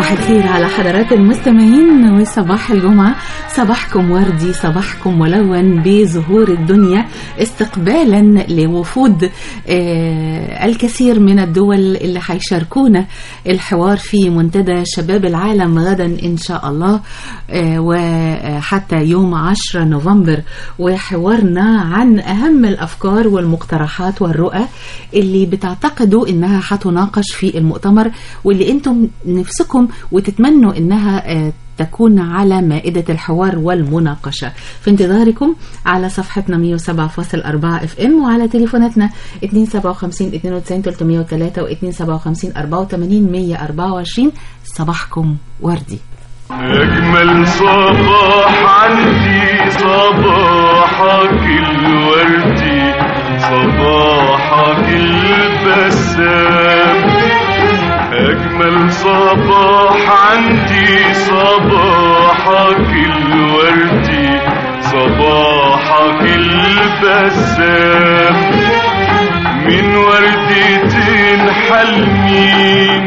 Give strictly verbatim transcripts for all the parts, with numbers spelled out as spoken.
صباح الخير على حضرات المستمعين، وصباح الجمعة صباحكم وردي، صباحكم ملون بظهور الدنيا استقبالا لوفود آه الكثير من الدول اللي هيشاركونا الحوار في منتدى شباب العالم غدا إن شاء الله، آه وحتى يوم عشرة نوفمبر، وحوارنا عن أهم الأفكار والمقترحات والرؤى اللي بتعتقدوا إنها هتناقش في المؤتمر، واللي أنتم نفسكم وتتمنوا إنها تكون على مائدة الحوار والمناقشة. في انتظاركم على صفحتنا مية وسبعة فاصل أربعة اف ام، وعلى تليفوناتنا اتنين سبعة وخمسين اتنين وتسعين تلتمية وتلاتة و اتنين سبعة وخمسين أربعة وتمانين مية وأربعة وعشرين. صباحكم وردي. أجمل صباح عندي صباحك الوردي، صباحك البسام. أجمل صباح عندي صباحك الوردي، صباحك البسام. من وردتين حلمين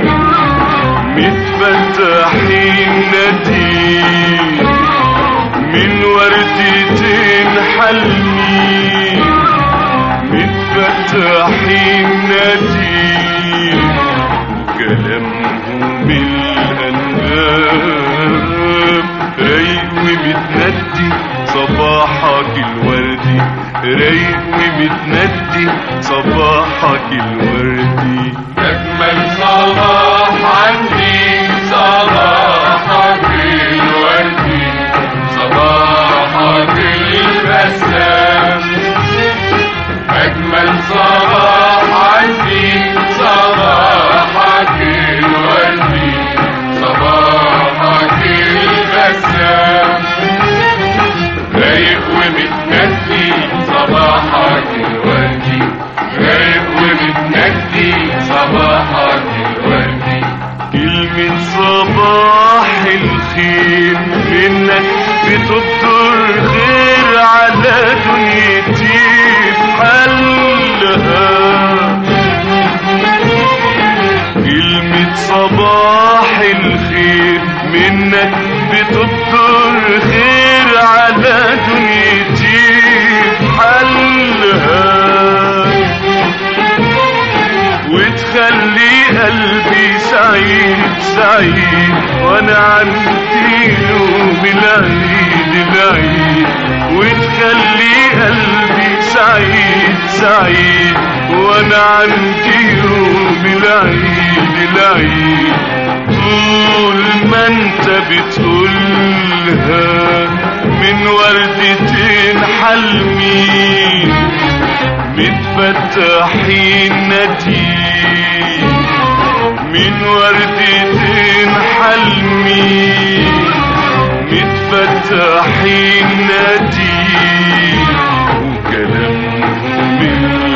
متفتحين ندين، من وردتين حلمين متفتحين ندين، كلامهم الأنغام رايق ومتندي صباحك الوردي، رايق ومتندي صباحك الوردي. أجمل صباح عندي صباحك الوردي، صباحك البسام. أجمل صباح عندي صباحك الوردي، صباحك البسام. رايق ومتندي صباحك الوردي، رايق ومتندي صباحك الوردي. كلمة صباح الخير منك بتبطر خير على دنيتي بحلها. كلمة صباح الخير منك بتبطر خير على دنيتي بحلها، وتخلي قلبي سعيد سعيد وانا عندي يوم العيد العيد، وتخلي قلبي سعيد سعيد وانا عندي يوم العيد العيد. طول ما انت بتقولها من وردتين حلمين متفتحين ندين، من وردتين حلمين متفتحين ندين، وكلامهم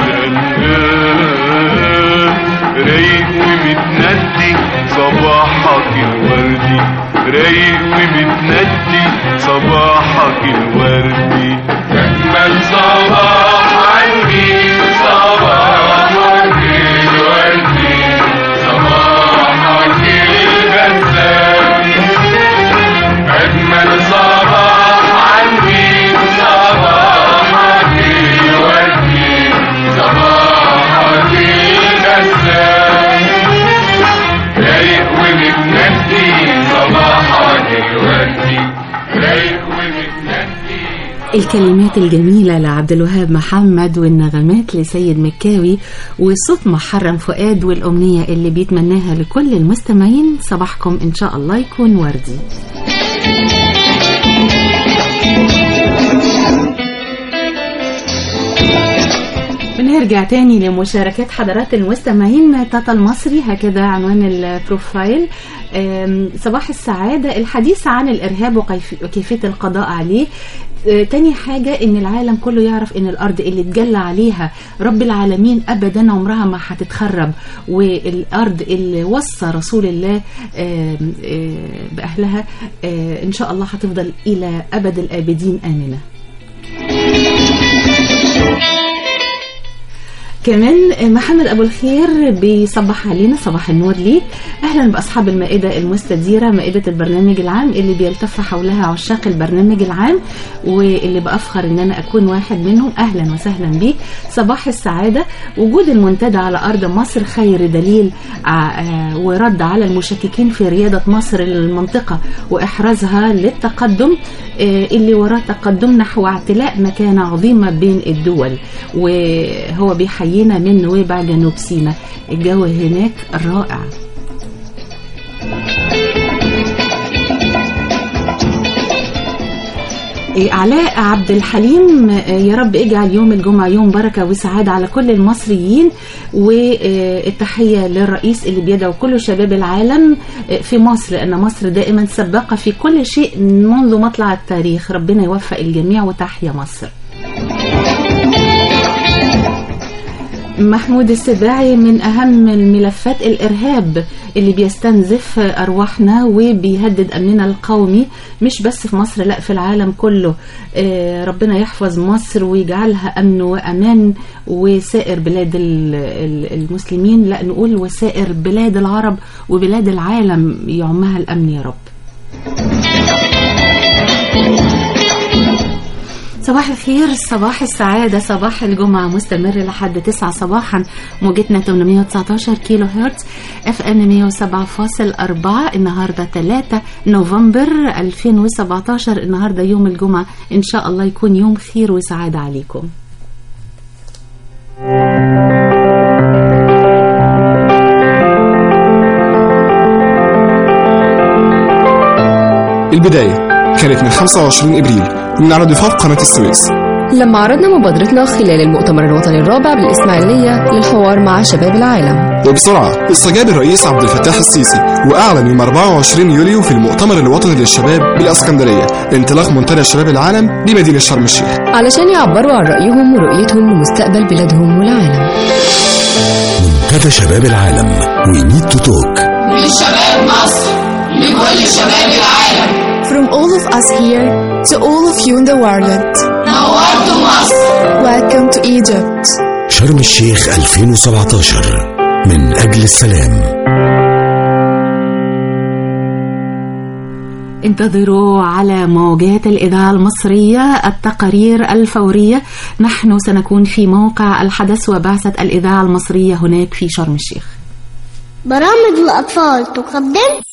الأنغام رايق ومتندي صباحك الوردي، رايق ومتندي صباحك الوردي. أجمل صباح عندي صباحك الوردي، صباحك البسام. أجمل صباح عندي صباحك الوردي، صباحك البسام. رايق ومتندي صباحك الوردي، رايق ومتندي. الكلمات الجميلة لعبد الوهاب محمد، والنغمات لسيد مكاوي، والصوت محرم فؤاد، والأمنية اللي بيتمناها لكل المستمعين صباحكم إن شاء الله يكون وردي. بنرجع تاني لمشاركات حضرات المستمعين. تاتا المصري هكذا عنوان البروفايل. صباح السعادة، الحديث عن الإرهاب وكيفية القضاء عليه. تاني حاجة إن العالم كله يعرف إن الأرض اللي اتجلى عليها رب العالمين أبدا عمرها ما هتتخرب، والأرض اللي وصى رسول الله بأهلها إن شاء الله هتفضل إلى أبد الآبدين آمنة. كمان محمد أبو الخير بيصبح علينا، صباح النور ليك. أهلا بأصحاب المائدة المستديرة، مائدة البرنامج العام اللي بيلتف حولها عشاق البرنامج العام واللي بأفخر أن أنا أكون واحد منهم. أهلا وسهلا بيك، صباح السعادة. وجود المنتدى على أرض مصر خير دليل ورد على المشككين في ريادة مصر للمنطقة وإحرازها للتقدم اللي وراه تقدم نحو اعتلاء مكانة عظيمة بين الدول. وهو بيحيينا من نويبع جنوب سيناء، الجو هناك رائع. علاء عبد الحليم، يا رب اجعل يوم الجمعة يوم بركة وسعادة على كل المصريين، والتحية للرئيس اللي بيدعو كل شباب العالم في مصر، لأن مصر دائما سباقة في كل شيء منذ مطلع التاريخ. ربنا يوفق الجميع وتحيا مصر. محمود السباعي، من أهم الملفات الإرهاب اللي بيستنزف أرواحنا وبيهدد أمننا القومي، مش بس في مصر لا في العالم كله. ربنا يحفظ مصر ويجعلها أمن وأمان، وسائر بلاد المسلمين، لا نقول وسائر بلاد العرب وبلاد العالم يعمها الأمن يا رب. صباح الخير، صباح السعادة، صباح الجمعة مستمر لحد تسعة صباحا. موجتنا ثمانمائة وتسعة عشر كيلو هرتز، اف ام مئة وسبعة فاصلة أربعة. النهاردة ثلاثة نوفمبر ألفين وسبعة عشر، النهاردة يوم الجمعة، إن شاء الله يكون يوم خير وسعادة عليكم. البداية كانت من خمسة وعشرين إبريل من على ضفاف قناة السويس، لما عرضنا مبادرتنا خلال المؤتمر الوطني الرابع بالإسماعيلية للحوار مع شباب العالم. وبسرعة استجاب الرئيس عبد الفتاح السيسي وأعلن يوم أربعة وعشرين يوليو في المؤتمر الوطني للشباب بالإسكندرية انطلاق منتدى شباب العالم بمدينة شرم الشيخ، علشان يعبروا عن رأيهم ورؤيتهم لمستقبل بلادهم والعالم. منتدى شباب العالم، We need to talk. من شباب مصر لكل شباب العالم. From all of us here to all of you in the world. نورتوا مصر. Welcome to Egypt. شرم الشيخ ألفين وسبعة عشر، من أجل السلام. انتظروا على موجات الإذاعة المصرية التقارير الفورية. نحن سنكون في موقع الحدث وبعثة الإذاعة المصرية هناك في شرم الشيخ. برامج الأطفال تقدم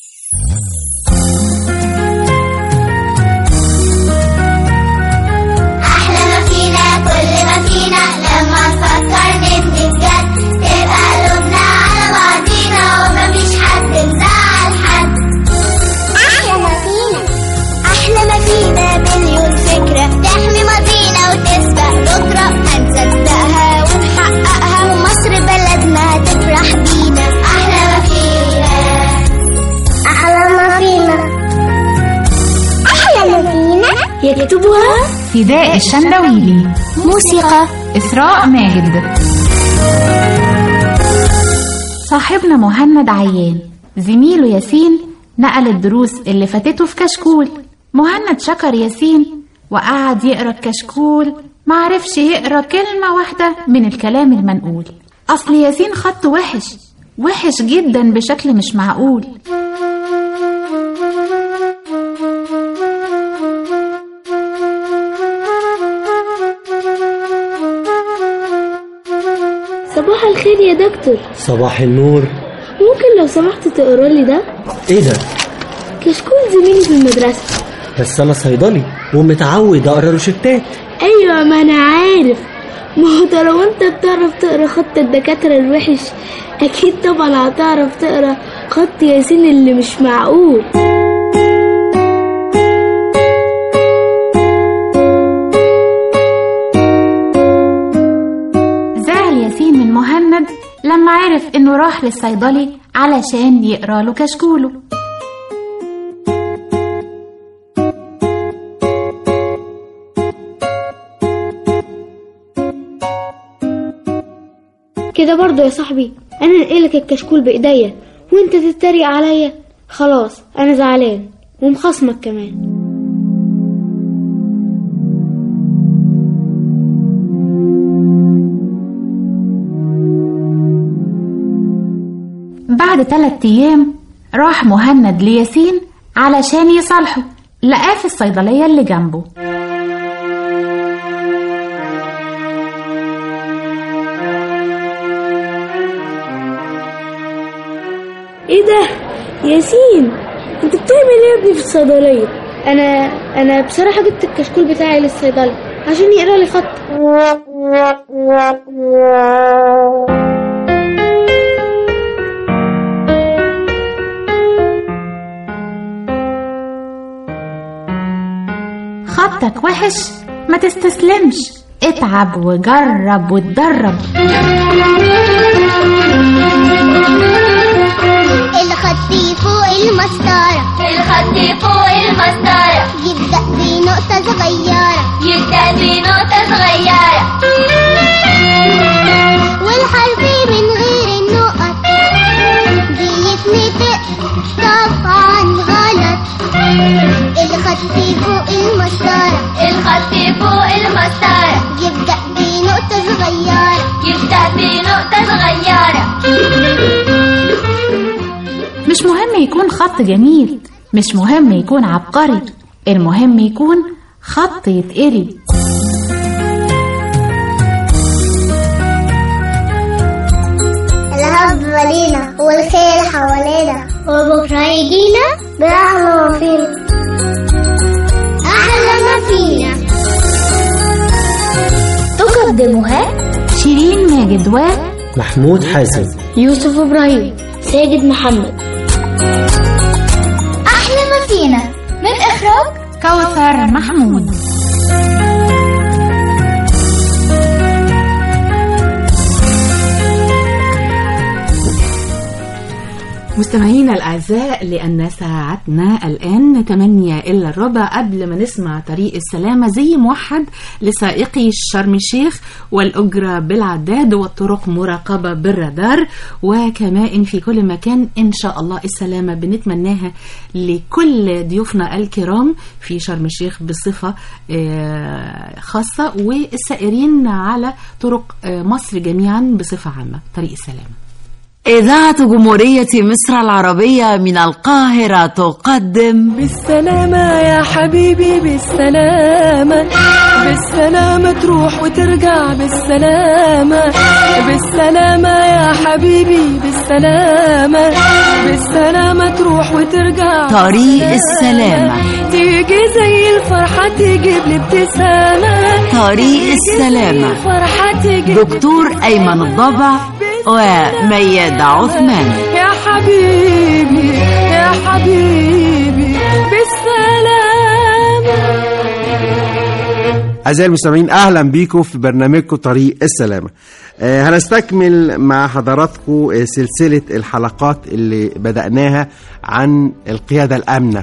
يكتبها فداء الشندويلي، موسيقى إسراء ماجد. صاحبنا مهند عيان زميله ياسين نقل الدروس اللي فاتته في كشكول. مهند شكر ياسين وقعد يقرأ الكشكول، معرفش يقرأ كلمة واحدة من الكلام المنقول. أصل ياسين خطه وحش وحش جدا بشكل مش معقول. صباح الخير يا دكتور. صباح النور. ممكن لو سمحت تقرا لي ده؟ ايه ده؟ كشكول زميلي في المدرسة. بس انا صيدلي ومتعود اقرا روشتات. ايوه ما انا عارف، ما هو ده لو انت بتعرف تقرا خط الدكاترة الوحش اكيد طبعا هتعرف تقرا خط ياسين اللي مش معقول. لما عرف انه راح للصيدلي علشان يقرأ له كشكوله. كده برضو يا صاحبي، انا نقلك الكشكول بايديا وانت تتريق عليا؟ خلاص انا زعلان ومخصمك كمان. بعد تلات أيام راح مهند لياسين علشان يصالحه، لقاه في الصيدلية اللي جنبه. ايه ده ياسين، انت بتعمل ايه يا ابني في الصيدليه؟ انا انا بصراحه جبت الكشكول بتاعي للصيدلي عشان يقرا لي خط. خطك وحش؟ ما تستسلمش، اتعب وجرب واتدرب. الخط فوق المسطرة، الخط فوق المسطرة، يبدأ بنقطة صغيرة، يبدأ بنقطة صغيرة، والحرف من غير النقط بيتنطق طبعا غلط. الخط فوق المسطرة، الخط فوق المسطرة، يبدأ بنقطة صغيرة، يبدأ بنقطة صغيرة. مش مهم يكون خط جميل، مش مهم يكون عبقري، المهم يكون خط يتقري. الهب لينا والخير حوالينا، وبكرة يجينا بأحلى ما فينا، أحلى ما فينا. تقدمها شيرين ماجد و محمود حازم، يوسف إبراهيم، ساجد محمد. أحلى ما فينا من إخراج كوثر محمود. مستمعينا الأعزاء، لأن ساعتنا الآن ثمانية إلا الربع. قبل ما نسمع طريق السلامة زي موحد لسائقي شرم الشيخ، والأجرة بالعداد، والطرق مراقبة بالرادار، وكمائن في كل مكان. إن شاء الله السلامة بنتمناها لكل ضيوفنا الكرام في شرم الشيخ بصفة خاصة، والسائرين على طرق مصر جميعا بصفة عامة. طريق السلامة. إذاعة جمهورية مصر العربية من القاهرة تقدم بالسلامة يا حبيبي، بالسلامة، بالسلامة تروح وترجع، بالسلامة، بالسلامة يا حبيبي، بالسلامة، بالسلامة تروح وترجع. طريق السلامة تيجي زي الفرحة تجيب لي ابتسامة. طريق السلامة دكتور أيمن الضبع وميادة عثمان. يا حبيبي يا حبيبي بالسلامة. أعزائي المستمعين، أهلا بيكم في برنامجكم طريق السلامة. آه هنستكمل مع حضراتكم سلسلة الحلقات اللي بدأناها عن القيادة الآمنة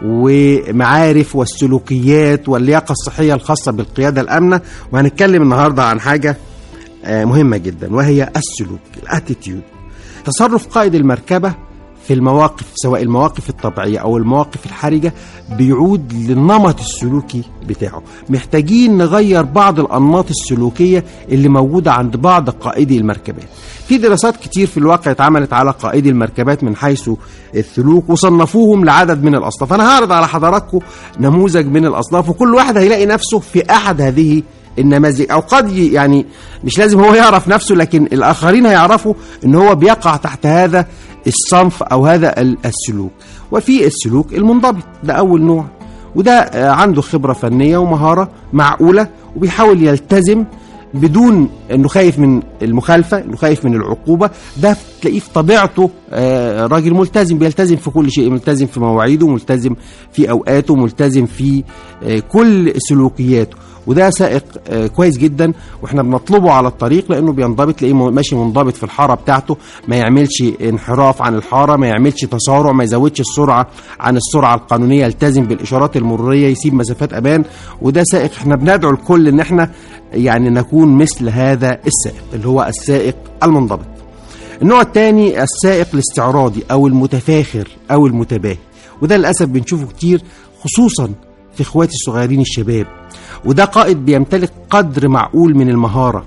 ومعارف والسلوكيات واللياقة الصحية الخاصة بالقيادة الآمنة، وهنتكلم النهاردة عن حاجة مهمة جدا، وهي السلوك، الاتيتيود. تصرف قائد المركبة في المواقف، سواء المواقف الطبيعية أو المواقف الحرجة، بيعود للنمط السلوكي بتاعه. محتاجين نغير بعض الأنماط السلوكية اللي موجودة عند بعض قائدي المركبات. في دراسات كتير في الواقع اتعملت على قائدي المركبات من حيث السلوك، وصنفوهم لعدد من الأصناف. أنا هعرض على حضراتكم نموذج من الأصناف، وكل واحد هيلاقي نفسه في أحد هذه النماذج، او قد يعني مش لازم هو يعرف نفسه، لكن الاخرين هيعرفوا ان هو بيقع تحت هذا الصنف او هذا السلوك. وفي السلوك المنضبط، ده اول نوع، وده عنده خبرة فنية ومهارة معقولة، وبيحاول يلتزم بدون انه خايف من المخالفة، انه خايف من العقوبة. ده تلاقيه في طبيعته راجل ملتزم، بيلتزم في كل شيء، ملتزم في مواعيده، ملتزم في اوقاته، ملتزم في كل سلوكياته. وده سائق كويس جدا، واحنا بنطلبه على الطريق لانه بينضبط، تلاقيه ماشي منضبط في الحاره بتاعته، ما يعملش انحراف عن الحاره، ما يعملش تسارع، ما يزودش السرعه عن السرعه القانونيه، يلتزم بالاشارات المروريه، يسيب مسافات امان. وده سائق احنا بندعو الكل ان احنا يعني نكون مثل هذا السائق اللي هو السائق المنضبط. النوع الثاني السائق الاستعراضي او المتفاخر او المتباهي، وده للاسف بنشوفه كتير خصوصا في اخواتي الصغيرين الشباب. وده قائد بيمتلك قدر معقول من المهارة،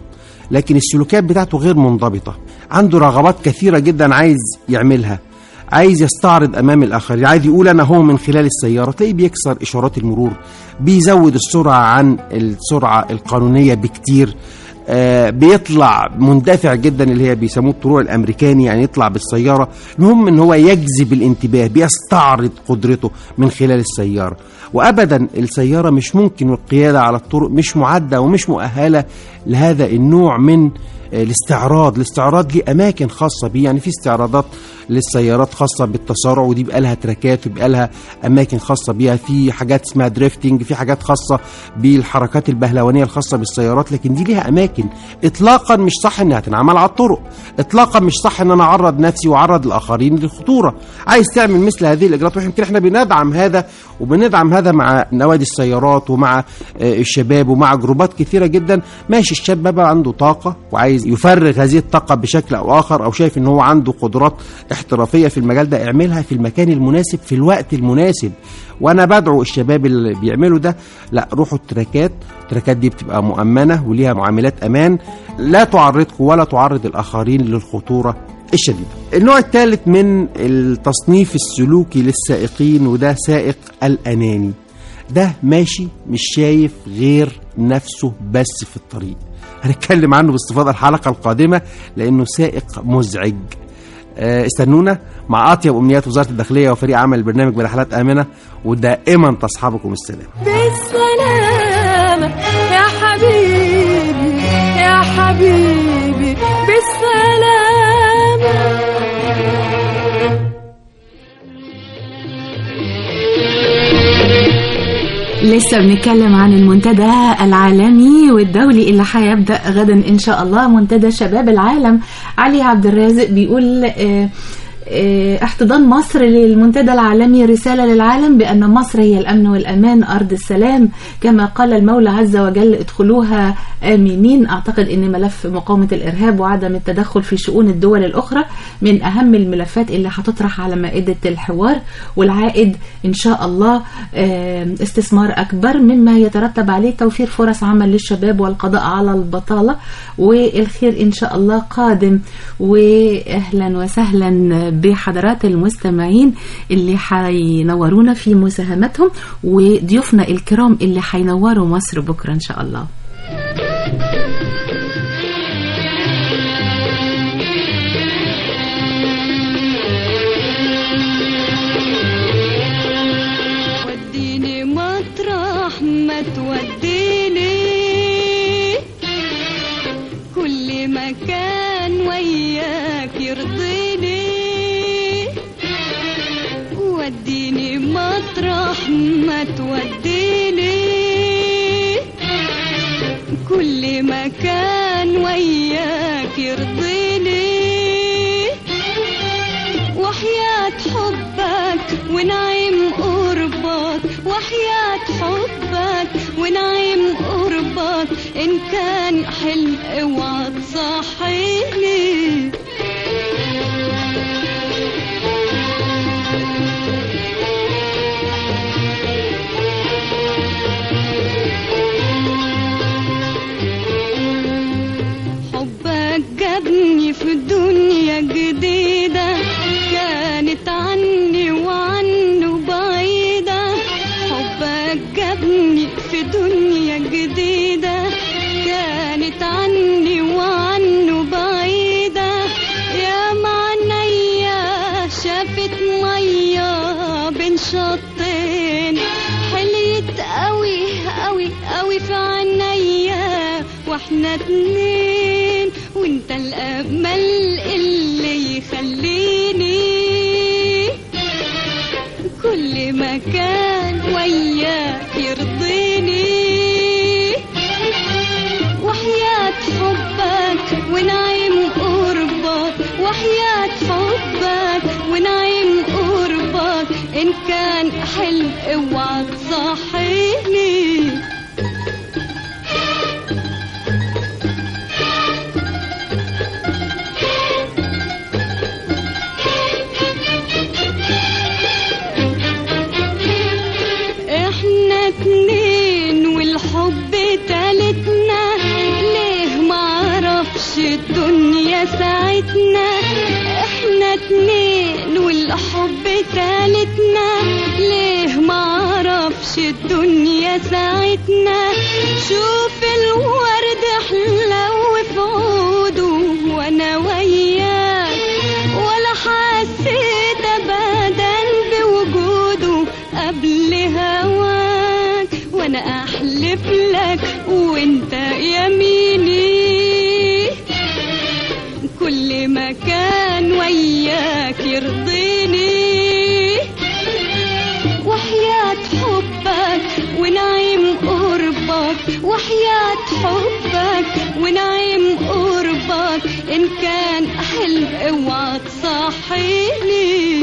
لكن السلوكيات بتاعته غير منضبطة. عنده رغبات كثيرة جدا عايز يعملها، عايز يستعرض أمام الآخرين، عايز يقول أنا هو من خلال السيارة. تلاقيه بيكسر إشارات المرور، بيزود السرعة عن السرعة القانونية بكتير، آه بيطلع مندفع جدا اللي هي بيسموه الطلوع الامريكاني، يعني يطلع بالسياره. المهم ان هو يجذب الانتباه، بيستعرض قدرته من خلال السياره. وابدا السياره مش ممكن، والقياده على الطرق مش معده ومش مؤهله لهذا النوع من الاستعراض. الاستعراض ليه اماكن خاصه بيه، يعني في استعراضات للسيارات خاصه بالتسارع، ودي بقى لها تراكات وبقى لها اماكن خاصه بيها. في حاجات اسمها دريفتنج، في حاجات خاصه بالحركات البهلوانيه الخاصه بالسيارات، لكن دي ليها اماكن اطلاقا مش صح انها تنعمل على الطرق، اطلاقا مش صح ان انا اعرض نفسي واعرض الاخرين للخطوره. عايز تعمل مثل هذه الاجراءات، ويمكن احنا بندعم هذا وبندعم هذا مع نوادي السيارات ومع الشباب ومع جروبات كثيره جدا. ماشي، الشاب بقى عنده طاقه وعايز يفرغ هذه الطاقه بشكل او اخر، او شايف ان هو عنده قدرات احترافيه في المجال ده، اعملها في المكان المناسب في الوقت المناسب. وانا بدعو الشباب اللي بيعملوا ده، لا روحوا التراكات، التراكات دي بتبقى مؤمنه وليها معاملات امان، لا تعرضكم ولا تعرض الاخرين للخطوره الشديده. النوع الثالث من التصنيف السلوكي للسائقين، وده سائق الاناني. ده ماشي مش شايف غير نفسه بس في الطريق. هنتكلم عنه باستفاضه الحلقه القادمه لانه سائق مزعج. استنونا مع اطيب امنيات وزاره الداخليه وفريق عمل البرنامج برحلات امنه، ودائما تصحبكم السلام. بالسلامه يا حبيبي يا حبيبي بالسلامه. لسه بنتكلم عن المنتدى العالمي والدولي اللي هيبدأ غدا إن شاء الله، منتدى شباب العالم. علي عبد الرازق بيقول اه احتضان مصر للمنتدى العالمي رسالة للعالم بأن مصر هي الأمن والأمان، أرض السلام، كما قال المولى عز وجل ادخلوها آمنين. أعتقد أن ملف مقاومة الإرهاب وعدم التدخل في شؤون الدول الأخرى من أهم الملفات اللي هتطرح على مائدة الحوار، والعائد إن شاء الله استثمار أكبر مما يترتب عليه توفير فرص عمل للشباب والقضاء على البطالة، والخير إن شاء الله قادم. وأهلا وسهلا بحضرات المستمعين اللي حينورونا في مساهمتهم، وضيوفنا الكرام اللي حينوروا مصر بكرة إن شاء الله. وديني مطرح ما توديني، كل مكان وياك يرضيني. وديني مطرح ما توديني، كل مكان وياك يرضيني. وحياة حبك ونعيم قربك، وحياة حبك ونعيم قربك، إن كان حلم اوعى تصحيني. جابني في دنيا جديدة كانت عني وعنه بعيدة. حبك جابني في دنيا جديدة كانت عني وعنه بعيدة. يا معنيا شافت مية بين شطين، حليت قوي قوي قوي في عينيا واحنا اتنين، وانت الامل اللي يخليني كل مكان وياك يرضيني. وحياة حبك ونعيم قربك، وحياة حبك ونعيم قربك، ان كان حلم اوعى تصحيني. اتنين والحب تالتنا، ليه معرف حب تالتنا ليه معرفش الدنيا ساعتنا شوف الورد حلو في عوده وانا وياك ولا حسيت ابدا بوجوده قبل هواك وانا احلف لك وانت يميني كل مكان وياك يرضيني وحياة حبك ونعيم قربك وحياة حبك ونعيم قربك إن كان حلم اوعى تصحيني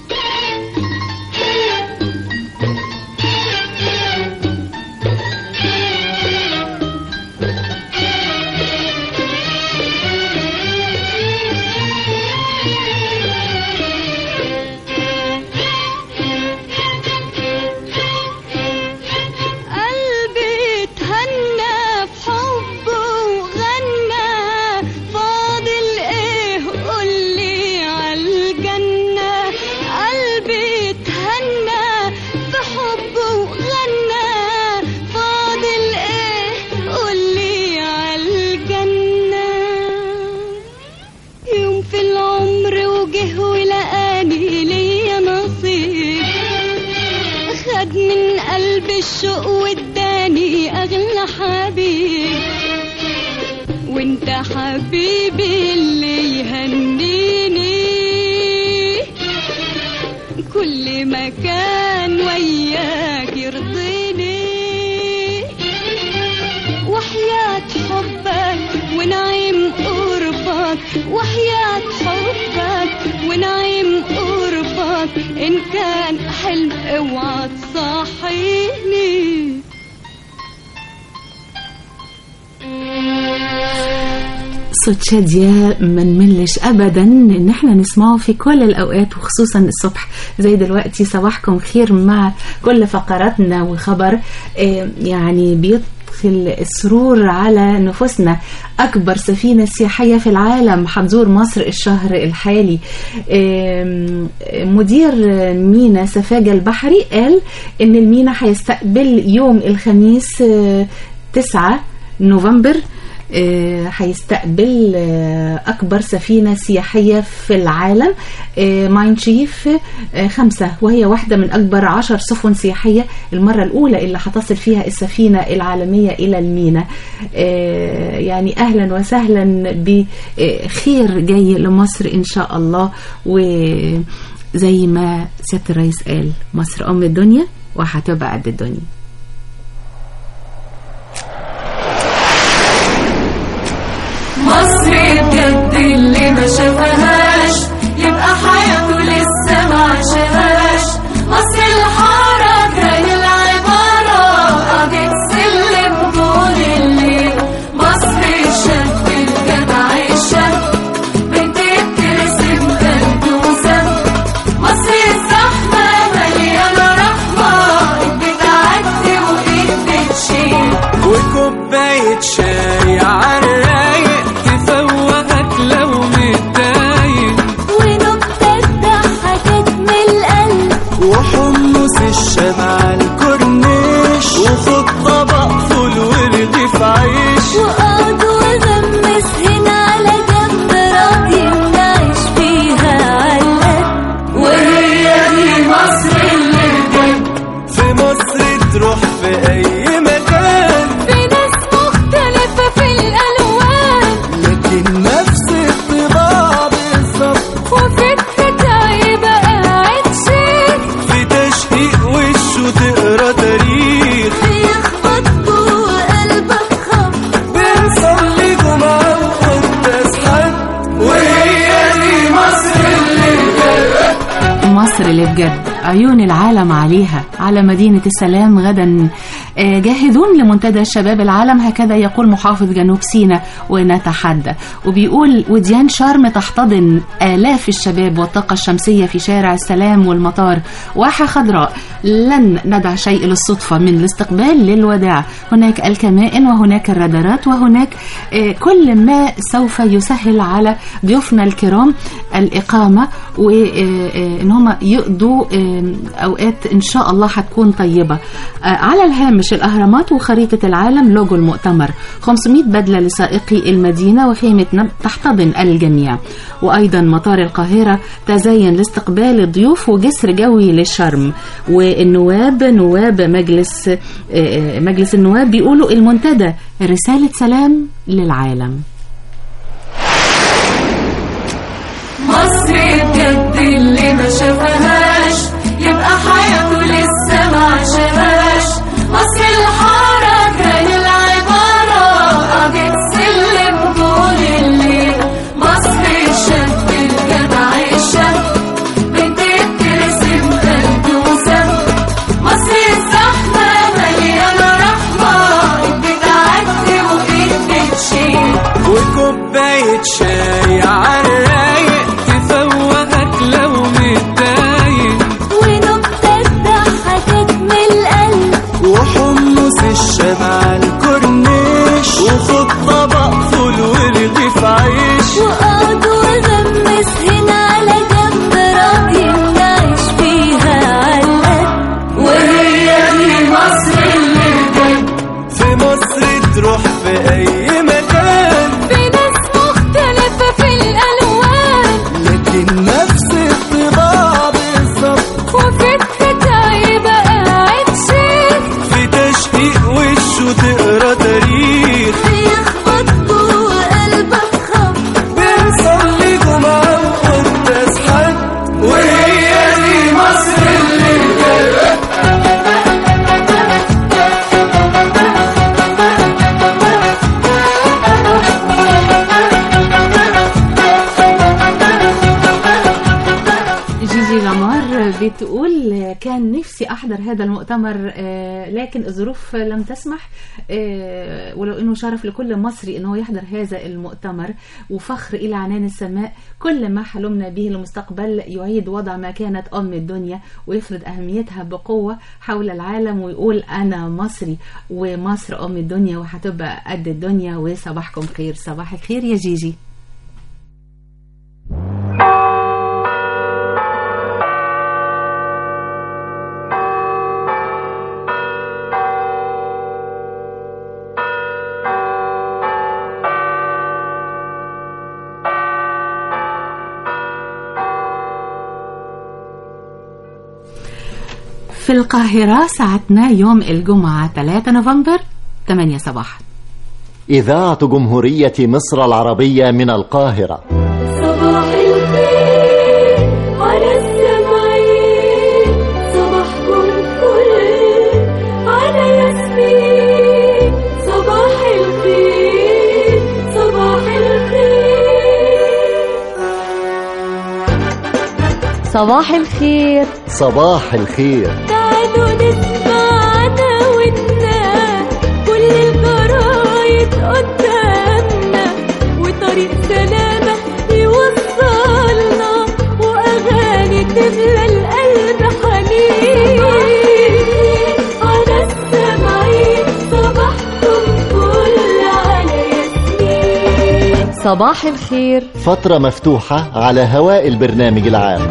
الشوق واداني اغلى حبيب وانت حبيبي اللي يهنيني كل مكان وياك يرضيني وحياة حبك ونعيم قربك وحياة حبك ونعيم قربك إن كان حلم اوعى تصحيني صوت شادية ما نملش ابدا ان احنا نسمعه في كل الاوقات وخصوصا الصبح زي دلوقتي. صباحكم خير مع كل فقراتنا وخبر يعني بيط في السرور على نفوسنا. أكبر سفينة سياحية في العالم هتزور مصر الشهر الحالي. مدير ميناء سفاجة البحري قال إن الميناء هيستقبل يوم الخميس تسعة نوفمبر هيستقبل أكبر سفينة سياحية في العالم ماين شيف خمسة وهي واحدة من أكبر عشر سفن سياحية المرة الأولى اللي هتصل فيها السفينة العالمية إلى الميناء. يعني أهلا وسهلا بخير جاي لمصر إن شاء الله. وزي ما سيادة الرئيس قال مصر أم الدنيا وهتبقى قد الدنيا. مصر بجد اللي ما شافهاش يبقى حياته لسه ما عاشهاش. مصر الحركة للعبارة قضيت سلم طول الليل. مصر الشاب الجدع الشاب بنت بترسم كالدوسة. مصر الزحمة مليانة رحمة بتعدي وإيد بتشيل وكوباية شاي عالرايق تفوقك لو متضايق ونكتة ضحكت من القلب وحمص الشمع الكورنيش وخد طبق فول ورغيف عيش وقعد وغمس هنا على جنب راضي نعيش فيها علقة. وهي دي مصر اللي بجد. في مصر تروح في أي مكان في ناس مختلفة في الألوان لكن نفس الطباع بالظبط. وفكرة يبقى قاعد شيك في تشقيق وشه تقرا تاريخ بيخبط جوه قلبك خبط. بنصلي جمعة وقداس حد. وهي دي مصر اللي بجد. مصر اللي بجد عيون العالم عليها على مدينة السلام غدا. جاهزون لمنتدى شباب العالم هكذا يقول محافظ جنوب سيناء ونتحدى. وبيقول وديان شرم تحتضن آلاف الشباب والطاقة الشمسية في شارع السلام والمطار. واحة خضراء لن ندع شيء للصدفة من الاستقبال للوداع. هناك الكمائن وهناك الرادارات وهناك كل ما سوف يسهل على ضيوفنا الكرام الإقامة وان هم يقضوا اوقات ان شاء الله هتكون طيبه. على الهامش الاهرامات وخريطه العالم لوجو المؤتمر، خمسمائة بدله لسائقي المدينه وخيمه نب تحتضن الجميع. وايضا مطار القاهره تزين لاستقبال الضيوف وجسر جوي للشرم. والنواب نواب مجلس مجلس النواب بيقولوا المنتدى رساله سلام للعالم. مصر بجد اللي ما شافهاش يبقى حياته لسه ما عاشهاش. مصر الحركة للعبارة قضية سلم طول الليل. مصر الشاب الجدع الشاب بتترسم قلب وسم. مصر الزحمة مليانة رحمة بتعدي وإيد بتشيل. وكوباية شاي عالرايق تفوقك لو متضايق. ونكتة تضحكك من القلب. وحمص الشام عالكورنيش. وخد طبق فول ورغيف عيش. وقعد وغمس هنا على جنب راضي نعيش فيها عالقد. وهي دي مصر اللي بجد. في مصر تروح في أي مكان. في ناس مختلفة في الألوان لكن نفس الطباع بالظبط. وفي الحكاية بقى قاعد شيخ في تشقيق وشه تقرا تاريخ. بيخبط جوه قلبك خبط. بنصلي جمعة وقداس حد. وهي دي مصر اللي بجد. جيجي لامار بتقول كان نفسي أحضر هذا المؤتمر لكن الظروف لم تسمح، ولو أنه شرف لكل مصري أنه يحضر هذا المؤتمر وفخر إلى عنان السماء. كل ما حلمنا به المستقبل يعيد وضع ما كانت أم الدنيا ويفرض أهميتها بقوة حول العالم ويقول أنا مصري ومصر أم الدنيا وهتبقى قد الدنيا. وصباحكم خير. صباح الخير يا جيجي. في القاهرة ساعتنا يوم الجمعة ثلاثة نوفمبر ثمانية صباحا. إذاعة جمهورية مصر العربية من القاهرة. صباح الخير على السمعين. صباحكم فل على ياسمين. صباح الخير صباح الخير صباح الخير صباح الخير. تعالوا نسمعنا ونا كل الجرايد قدامنا وطريق سلامة يوصلنا وأغاني تملى القلب حنين. على السمعين صباحكم فل على ياسمين. صباح الخير فترة مفتوحة على هواء البرنامج العام.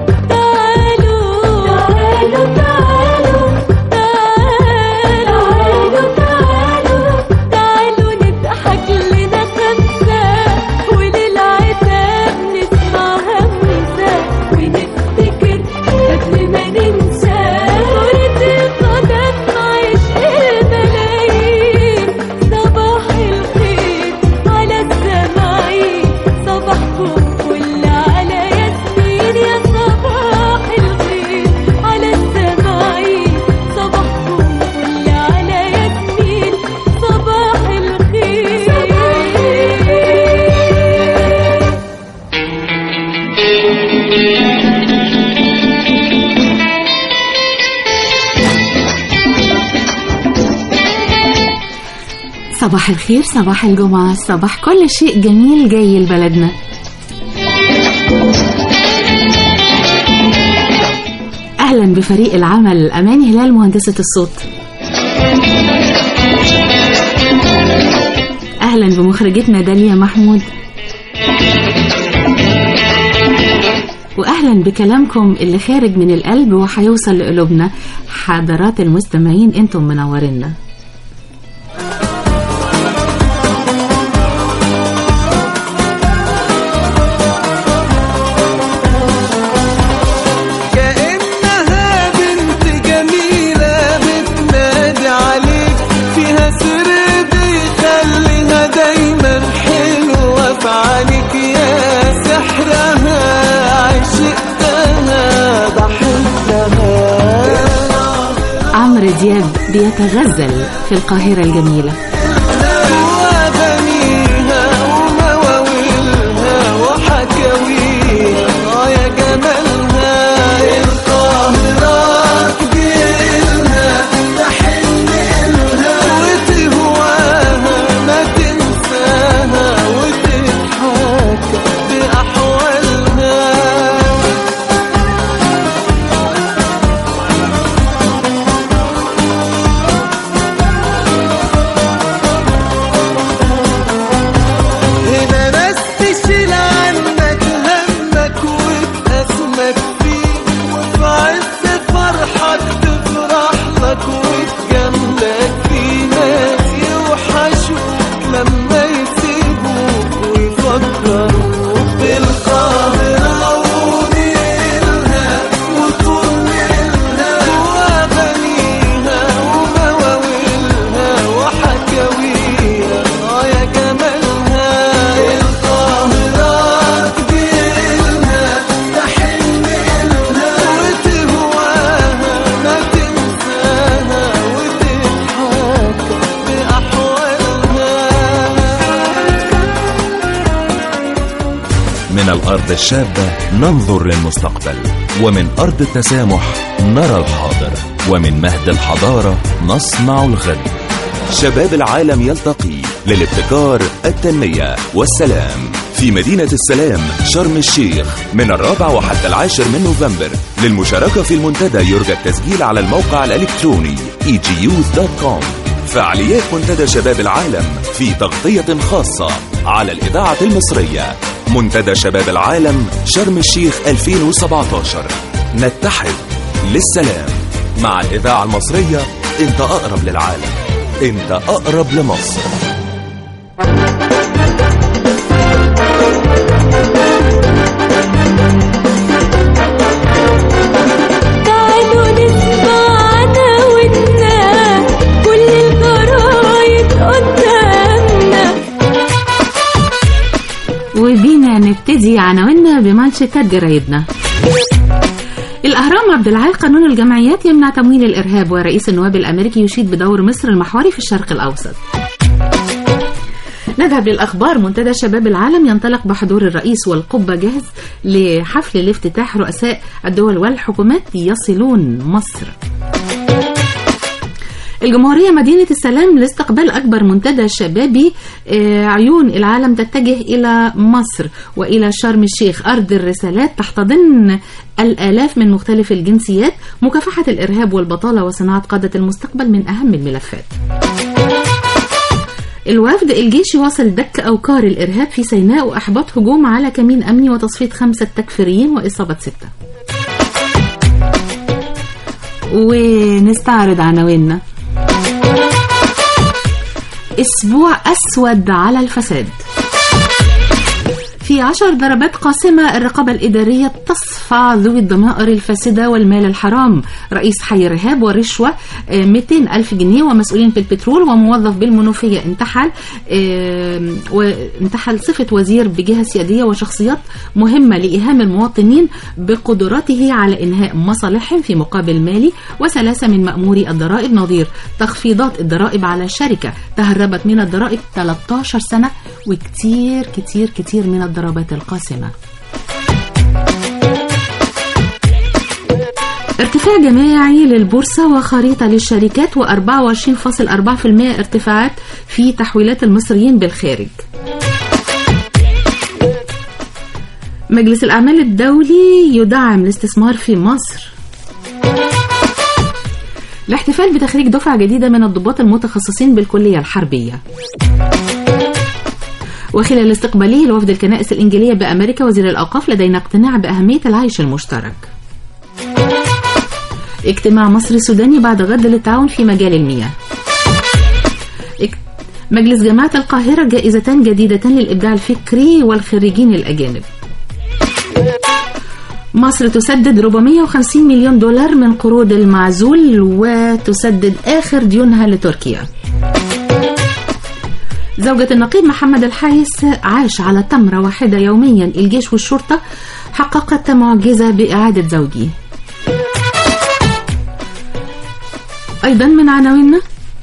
صباح الخير. صباح الجمعة. صباح كل شيء جميل جاي لبلدنا. أهلا بفريق العمل. أماني هلال مهندسة الصوت. أهلا بمخرجتنا داليا محمود. وأهلا بكلامكم اللي خارج من القلب وحيوصل لقلوبنا. حضرات المستمعين انتم منورينا. عمرو دياب بيتغزل في القاهرة الجميلة. من الأرض الشابة ننظر للمستقبل، ومن أرض التسامح نرى الحاضر، ومن مهد الحضارة نصنع الغد. شباب العالم يلتقي للابتكار، التنمية والسلام في مدينة السلام شرم الشيخ من الرابع وحتى العاشر من نوفمبر. للمشاركة في المنتدى يرجى التسجيل على الموقع الإلكتروني إي جي يوث دوت كوم. فعاليات منتدى شباب العالم في تغطية خاصة على الإذاعة المصرية. منتدى شباب العالم شرم الشيخ ألفين وسبعة عشر. نتحد للسلام مع الإذاعة المصرية. انت أقرب للعالم، انت أقرب لمصر. وبينا نبتدي عناويننا بمانشيتات جرايدنا. الأهرام: عبد العال قانون الجمعيات يمنع تمويل الإرهاب، ورئيس النواب الأمريكي يشيد بدور مصر المحوري في الشرق الأوسط. نذهب للأخبار. منتدى شباب العالم ينطلق بحضور الرئيس والقبة جاهز لحفل الافتتاح. رؤساء الدول والحكومات يصلون مصر. الجمهورية: مدينة السلام لاستقبال أكبر منتدى شبابي. عيون العالم تتجه إلى مصر وإلى شرم الشيخ، أرض الرسالات تحتضن الآلاف من مختلف الجنسيات. مكافحة الإرهاب والبطالة وصناعة قادة المستقبل من أهم الملفات. الوفد: الجيش يواصل دك أوكار الإرهاب في سيناء وإحباط هجوم على كمين أمني وتصفية خمسة تكفيريين وإصابة ستة. ونستعرض عناويننا. أسبوع أسود على الفساد. في عشر ضربات قاسمة الرقابة الإدارية تصفع ذوي الضمائر الفاسدة والمال الحرام. رئيس حي الرهاب والرشوة مئتين ألف جنيه، ومسؤولين في البترول وموظف بالمنوفية انتحل وانتحل صفة وزير بجهة سيادية، وشخصيات مهمة لإيهام المواطنين بقدراته على إنهاء مصالحهم في مقابل مالي. وثلاثة من مأموري الضرائب نظير تخفيضات الضرائب على شركة تهربت من الضرائب ثلاثة عشر سنة، وكتير كتير كتير من الضربات القاسمة. ارتفاع جماعي للبورصة وخريطة للشركات، وأربعة وعشرين فاصلة أربعة بالمئة ارتفاعات في تحويلات المصريين بالخارج. مجلس الأعمال الدولي يدعم الاستثمار في مصر. الاحتفال بتخريج دفعة جديدة من الضباط المتخصصين بالكلية الحربية. وخلال استقباله لوفد الكنائس الإنجيلية بأمريكا وزير الأوقاف لدينا اقتناع بأهمية العيش المشترك. اجتماع مصري سوداني بعد غد للتعاون في مجال المياه. مجلس جامعة القاهرة جائزتان جديدتان للإبداع الفكري والخريجين الأجانب. مصر تسدد أربعمائة وخمسين مليون دولار من قروض المعزول وتسدد آخر ديونها لتركيا. زوجة النقيب محمد الحايس عاش على تمرة واحدة يوميا، الجيش والشرطة حققت معجزة بإعادة زوجي. أيضا من عناويننا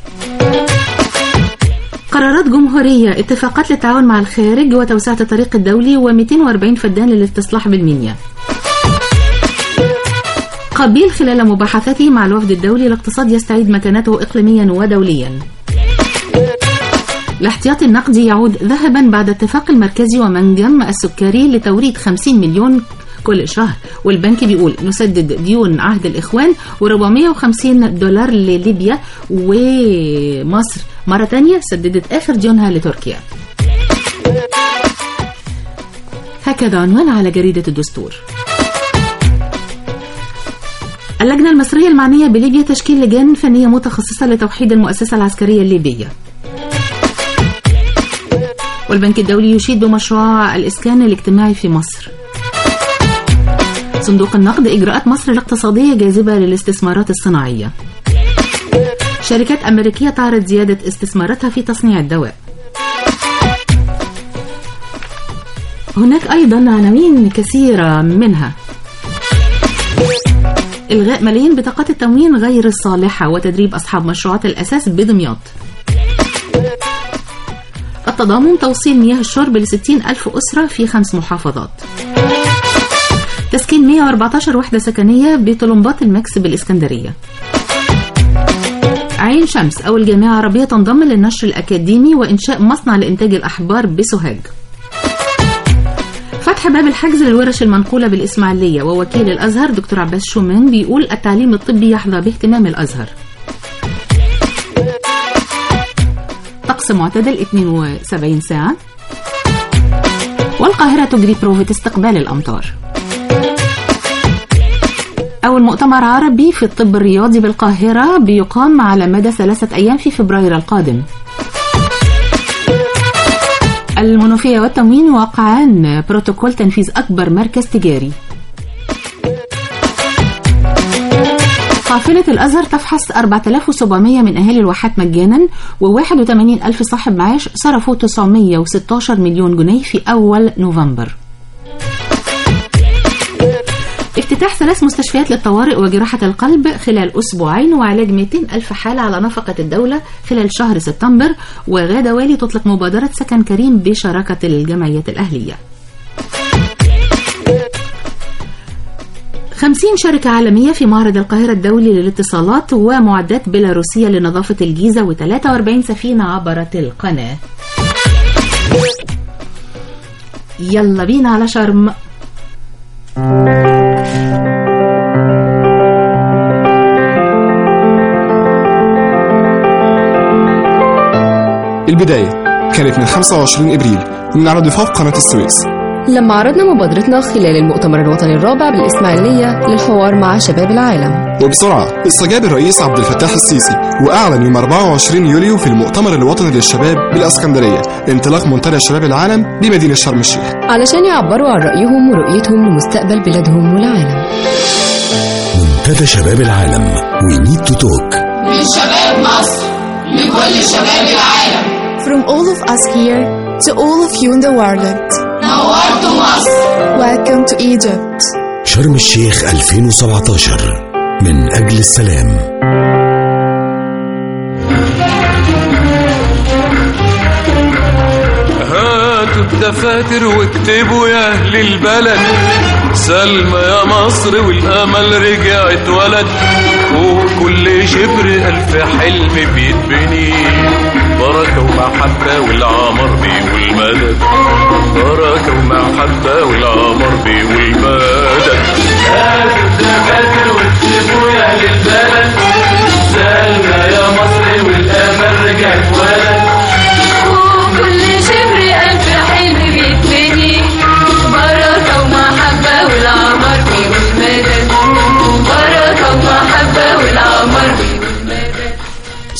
قرارات جمهورية، اتفاقات للتعاون مع الخارج وتوسعة الطريق الدولي ومئتين وأربعين فدان للاستصلاح بالمنيا. قابيل خلال مباحثاته مع الوفد الدولي الاقتصاد يستعيد مكانته إقليميا ودوليا. الاحتياط النقدي يعود ذهبا بعد اتفاق المركزي ومنجم السكري لتوريد خمسين مليون كل شهر، والبنك بيقول نسدد ديون عهد الإخوان وأربعمائة وخمسين دولار لليبيا، ومصر مرة تانية سددت آخر ديونها لتركيا. هكذا عنوان على جريدة الدستور. اللجنة المصرية المعنية بليبيا تشكيل لجان فنية متخصصة لتوحيد المؤسسة العسكرية الليبية. والبنك الدولي يشيد بمشروع الإسكان الاجتماعي في مصر. صندوق النقد إجراءات مصر الاقتصادية جاذبة للاستثمارات الصناعية. شركات أمريكية تعرض زيادة استثماراتها في تصنيع الدواء. هناك أيضا عناوين كثيرة منها إلغاء ملايين بطاقات التموين غير الصالحة وتدريب أصحاب مشروعات الأساس بدمياط. التضامن توصيل مياه الشرب لستين ألف أسرة في خمس محافظات. تسكين مئة وأربعة عشر وحدة سكنية بطلمبات المكس بالإسكندرية. عين شمس أول جامعة عربية تنضم للنشر الأكاديمي وإنشاء مصنع لإنتاج الأحبار بسوهاج. فتح باب الحجز للورش المنقولة بالإسماعيلية، ووكيل الأزهر دكتور عباس شومان بيقول التعليم الطبي يحظى باهتمام الأزهر. طقس معتدل اثنين وسبعين ساعة. والقاهرة تجري بروفة استقبال الأمطار. أول مؤتمر عربي في الطب الرياضي بالقاهرة بيقام على مدى ثلاثة أيام في فبراير القادم. المنوفية والتموين وقعان بروتوكول تنفيذ أكبر مركز تجاري. قافلة الأزهر تفحص أربعة آلاف وسبعمائة من أهالي الواحات مجانا، وواحد وثمانين ألف صاحب معاش صرفوا تسعمائة وستة عشر مليون جنيه في أول نوفمبر. افتتاح ثلاث مستشفيات للطوارئ وجراحة القلب خلال أسبوعين، وعلاج مئتين ألف حالة على نفقة الدولة خلال شهر سبتمبر. وغادة والي تطلق مبادرة سكن كريم بشراكة الجمعيات الأهلية. خمسين شركة عالمية في معرض القاهرة الدولي للاتصالات، ومعدات بيلاروسية لنظافة الجيزة، وثلاثة وأربعين سفينة عبرت القناة. يلا بينا على شرم. البداية كانت من خمسة وعشرين إبريل من على ضفاف قناة السويس، لما عرضنا مبادرتنا خلال المؤتمر الوطني الرابع بالإسماعيلية للحوار مع شباب العالم. وبسرعة استجاب الرئيس عبد الفتاح السيسي وأعلن يوم أربعة وعشرين يوليو في المؤتمر الوطني للشباب بالإسكندرية انطلاق منتدى شباب العالم بمدينة شرم الشيخ، علشان يعبروا عن رأيهم ورؤيتهم لمستقبل بلادهم والعالم. منتدى شباب العالم We need to talk. من شباب مصر لكل شباب العالم. From all of us here to all of you in the world. نورت مصر. Welcome to Egypt. شرم الشيخ ألفين وسبعة عشر من أجل السلام. هاتوا الدفاتر واكتبوا يا أهل البلد، سلمى يا مصر والأمل رجع اتولد، فوق كل شبر ألف حلم بيتبني، بركة ومحبة والعمر بيقول مدد، بركة ومحبة والعمر بيقول مدد. هاتوا الدفاتر واكتبوا يا أهل البلد، سلمى يا مصر والأمل رجع اتولد، فوق كل شبر ألف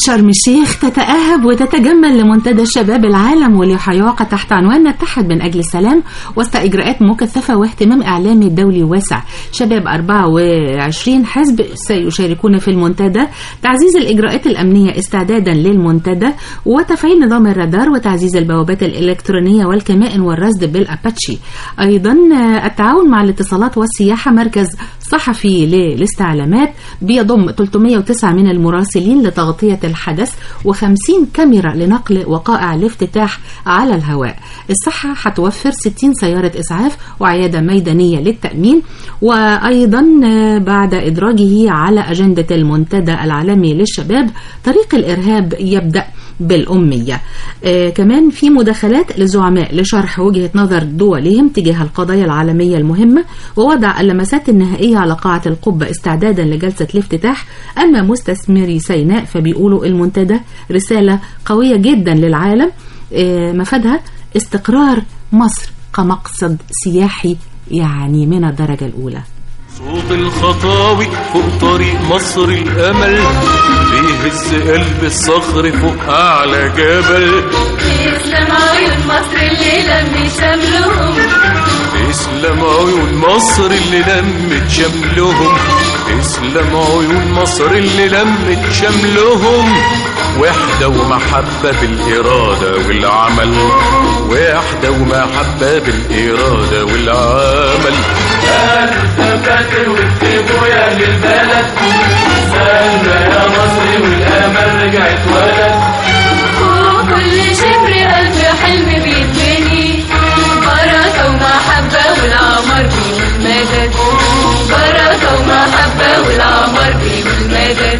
شرم الشيخ تتأهب وتتجمل لمنتدى شباب العالم واللي هيعقد تحت عنوان نتحد من أجل السلام وسط إجراءات مكثفة واهتمام إعلامي دولي واسع. شباب أربعة وعشرين حزب سيشاركون في المنتدى، تعزيز الإجراءات الأمنية استعدادا للمنتدى وتفعيل نظام الرادار وتعزيز البوابات الإلكترونية والكمائن والرصد بالأباتشي. أيضا التعاون مع الاتصالات والسياحة، مركز صحفي للاستعلامات بيضم ثلاثمائة وتسعة من المراسلين لتغطية الحدث وخمسين كاميرا لنقل وقائع الافتتاح على الهواء. الصحة هتوفر ستين سيارة إسعاف وعيادة ميدانية للتأمين. وأيضا بعد إدراجه على أجندة المنتدى العالمي للشباب، طريق الإرهاب يبدأ بالأمية. آه كمان في مداخلات للزعماء لشرح وجهة نظر دولهم تجاه القضايا العالمية المهمة ووضع اللمسات النهائية على قاعة القبة استعدادا لجلسة الافتتاح. أما مستثمري سيناء فبيقولوا المنتدى رسالة قوية جدا للعالم، آه مفادها استقرار مصر كمقصد سياحي يعني من الدرجة الأولى. صوت الخطاوي فوق طريق مصر الأمل بيهز قلب الصخر فوق أعلى جبل. يسلم عيون مصر اللي لم شملهم، يسلم عيون مصر اللي لمت شملهم، يسلم عيون مصر اللي لمت شملهم. وحدة ومحبة بالإرادة والعمل، وحدة ومحبة بالإرادة والعمل. فاكر واكتبوا يا أهل البلد، سألنا يا مصري والأمل رجعت ولد. وكل شبر ألف حلم بيتبني، بركة ومحبة والعمر بالمدد، بركة ومحبة والعمر بالمدد.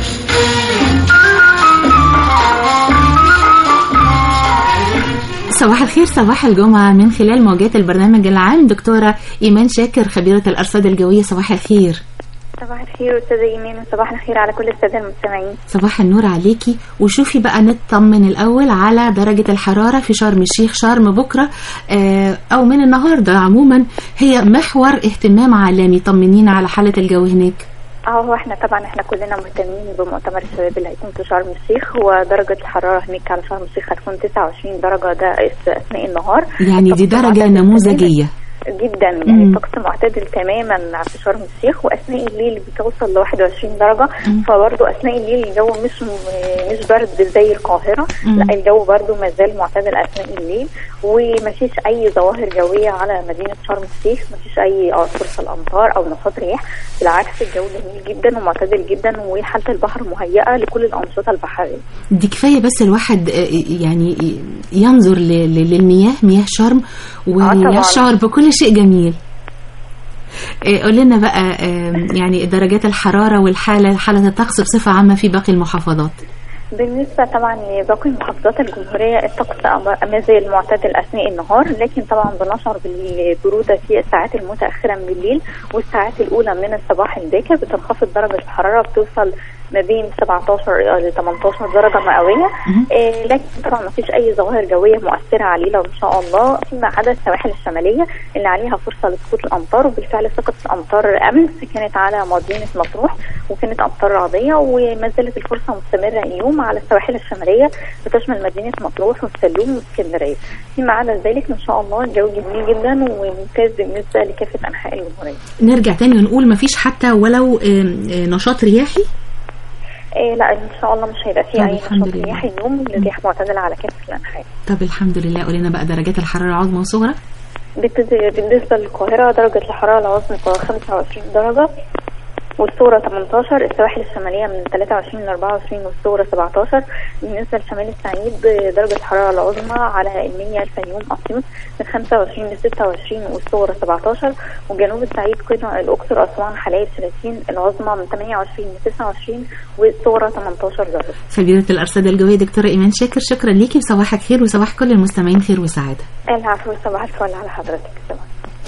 صباح الخير، صباح الجمعة من خلال موجات البرنامج العام. دكتورة إيمان شاكر خبيرة الأرصاد الجوية، صباح الخير. صباح الخير أستاذة إيمان، وصباح الخير على كل السادة المستمعين. صباح النور عليكي. وشوفي بقى نطمن الأول على درجة الحرارة في شرم الشيخ. شرم بكرة أو من النهاردة عموما هي محور اهتمام عالمي، طمنينا على حالة الجو هناك. اه احنا طبعا احنا كلنا مهتمين بمؤتمر الشباب اللي هيكون في شرم الشيخ، ودرجة الحرارة هناك على شرم الشيخ هتكون تسعة وعشرين درجة، ده أثناء النهار. يعني دي درجة نموذجية جدا، يعني طقس معتدل تماما في شرم الشيخ. واثناء الليل بتوصل ل واحد وعشرين درجه، فبرضه اثناء الليل الجو مش مش برد زي القاهره، مم. لا الجو برضه ما زال معتدل اثناء الليل، ومفيش اي ظواهر جويه على مدينه شرم الشيخ، مفيش اي فرصه لامطار او نشاط رياح، بالعكس الجو جميل جدا ومعتدل جدا، وحاله البحر مهيئه لكل الانشطه البحريه. دي كفايه بس الواحد يعني ينظر للمياه، مياه شرم، ويشعر بكل شيء جميل. قول لنا بقى يعني درجات الحرارة والحالة، حالة الطقس بصفة عامة في باقي المحافظات. بالنسبة طبعا لباقي محافظات الجمهورية الطقس ما زال معتدل أثناء النهار، لكن طبعا بنشعر بالبرودة في الساعات المتأخرة من الليل والساعات الأولى من الصباح الباكر. بتنخفض درجة الحرارة، بتوصل ما بين سبعتاشر ل ثمانية عشر درجة مئوية، آه لكن طبعا ما فيش أي ظواهر جوية مؤثرة علينا إن شاء الله، فيما عدا السواحل الشمالية اللي عليها فرصة لسقوط الأمطار. وبالفعل سقطت الأمطار أمس، كانت على مدينة مطروح وكانت أمطار رعدية، وما زالت الفرصة مستمرة اليوم على السواحل الشمالية بتشمل مدينة مطروح والسلوم واسكندرية. فيما عدا ذلك إن شاء الله الجو جميل جدا وممتاز بالنسبة لكافة أنحاء الجمهورية. نرجع تاني ونقول ما فيش حتى ولو نشاط رياحي؟ إيه لا ان شاء الله مش هيبقى فيه اي نشاط رياحي اليوم، الرياح معتدله على كافه الانحاء. طب الحمد لله. قولي لنا بقى درجات الحراره العظمى والصغرى. بالنسبه للقاهره درجه الحراره العظمى خمسة وعشرين درجه والصورة ثمانية عشر، السواحل الشمالية من ثلاثة وعشرين ل أربعة وعشرين والصورة سبعة عشر. بالنسبة لشمال الصعيد درجة الحرارة العظمى على المنيا الفيوم أسيوط من خمسة وعشرين ل ستة وعشرين والصورة سبعة عشر، وجنوب الصعيد قنا الأقصر أسوان حلايب ثلاثين العظمى من ثمانية وعشرين ل تسعة وعشرين والصورة ثمانية عشر درجة. خبيرة الأرصاد الجوية دكتورة إيمان شاكر، شكرا ليكي وصباحك خير وصباح كل المستمعين خير وسعادة. العفو، صباح الفل على حضرتك. صباح.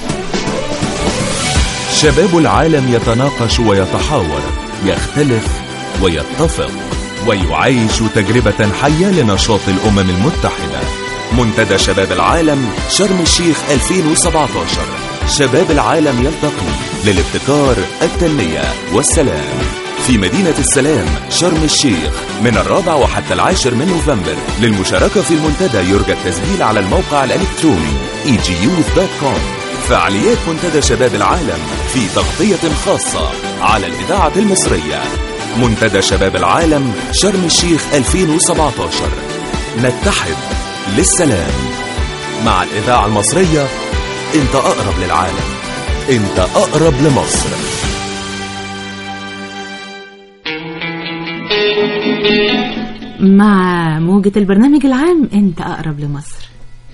شباب العالم يتناقش ويتحاور، يختلف ويتفق ويعيش تجربة حية لنشاط الأمم المتحدة. منتدى شباب العالم شرم الشيخ ألفين وسبعة عشر. شباب العالم يلتقي للابتكار، التنمية والسلام في مدينة السلام شرم الشيخ من الرابع وحتى العاشر من نوفمبر. للمشاركة في المنتدى يرجى التسجيل على الموقع الإلكتروني إي جي يوث دوت كوم. فعاليات منتدى شباب العالم في تغطية خاصة على الإذاعة المصرية. منتدى شباب العالم شرم الشيخ ألفين وسبعة عشر. نتحد للسلام. مع الإذاعة المصرية، أنت أقرب للعالم، أنت أقرب لمصر. مع موجة البرنامج العام أنت أقرب لمصر.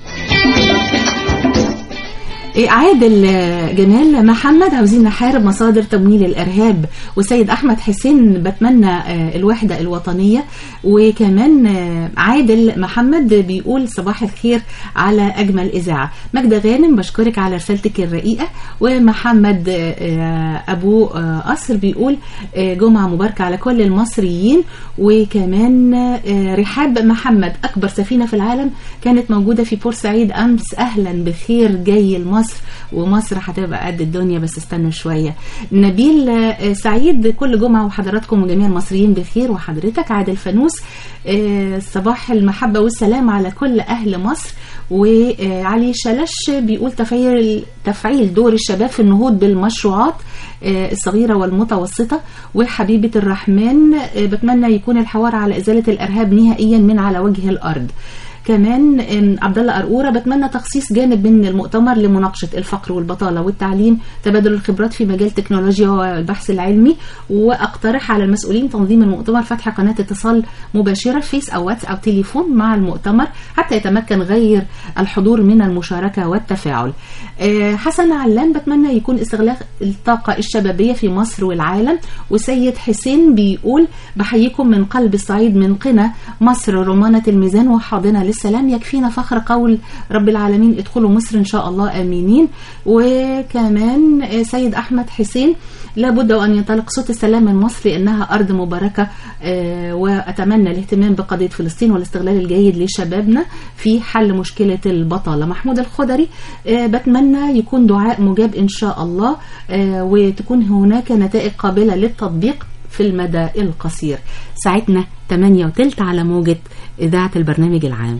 عادل جمال محمد عاوزين نحارب مصادر تمويل الإرهاب، وسيد أحمد حسين بتمنى الوحدة الوطنية. وكمان عادل محمد بيقول صباح الخير على أجمل إذاعة. مجدة غانم بشكرك على رسالتك الرقيقة. ومحمد أبو قصر بيقول جمعة مباركة على كل المصريين. وكمان رحاب محمد أكبر سفينة في العالم كانت موجودة في بورسعيد أمس، أهلا بخير جاي المصر، ومصر هتبقى قد الدنيا بس استنوا شوية. نبيل سعيد كل جمعة وحضراتكم وجميع المصريين بخير. وحضرتك عادل فانوس صباح المحبة والسلام على كل أهل مصر. وعلي شلش بيقول تفعيل تفعيل دور الشباب في النهوض بالمشروعات الصغيرة والمتوسطة. وحبيبة الرحمن بتمنى يكون الحوار على إزالة الإرهاب نهائيا من على وجه الأرض. كمان عبد الله قرقوره بتمنى تخصيص جانب من المؤتمر لمناقشه الفقر والبطاله والتعليم، تبادل الخبرات في مجال التكنولوجيا والبحث العلمي. واقترح على المسؤولين تنظيم المؤتمر فتح قناه اتصال مباشره فيس او واتس او تليفون مع المؤتمر حتى يتمكن غير الحضور من المشاركه والتفاعل. حسن علام بتمنى يكون استغلال الطاقه الشبابيه في مصر والعالم. وسيد حسين بيقول بحييكم من قلب الصعيد من قنا مصر رمانه الميزان وحاضنه للسلام، يكفينا فخر قول رب العالمين ادخلوا مصر إن شاء الله آمينين. وكمان سيد أحمد حسين لابد أن ينطلق صوت السلام من مصر لأنها أرض مباركة، وأتمنى الاهتمام بقضية فلسطين والاستغلال الجيد لشبابنا في حل مشكلة البطالة. محمود الخضري بتمنى يكون دعاء مجاب إن شاء الله، وتكون هناك نتائج قابلة للتطبيق في المدى القصير. ساعتنا ثمانية وثلث على موجة إذاعة البرنامج العام.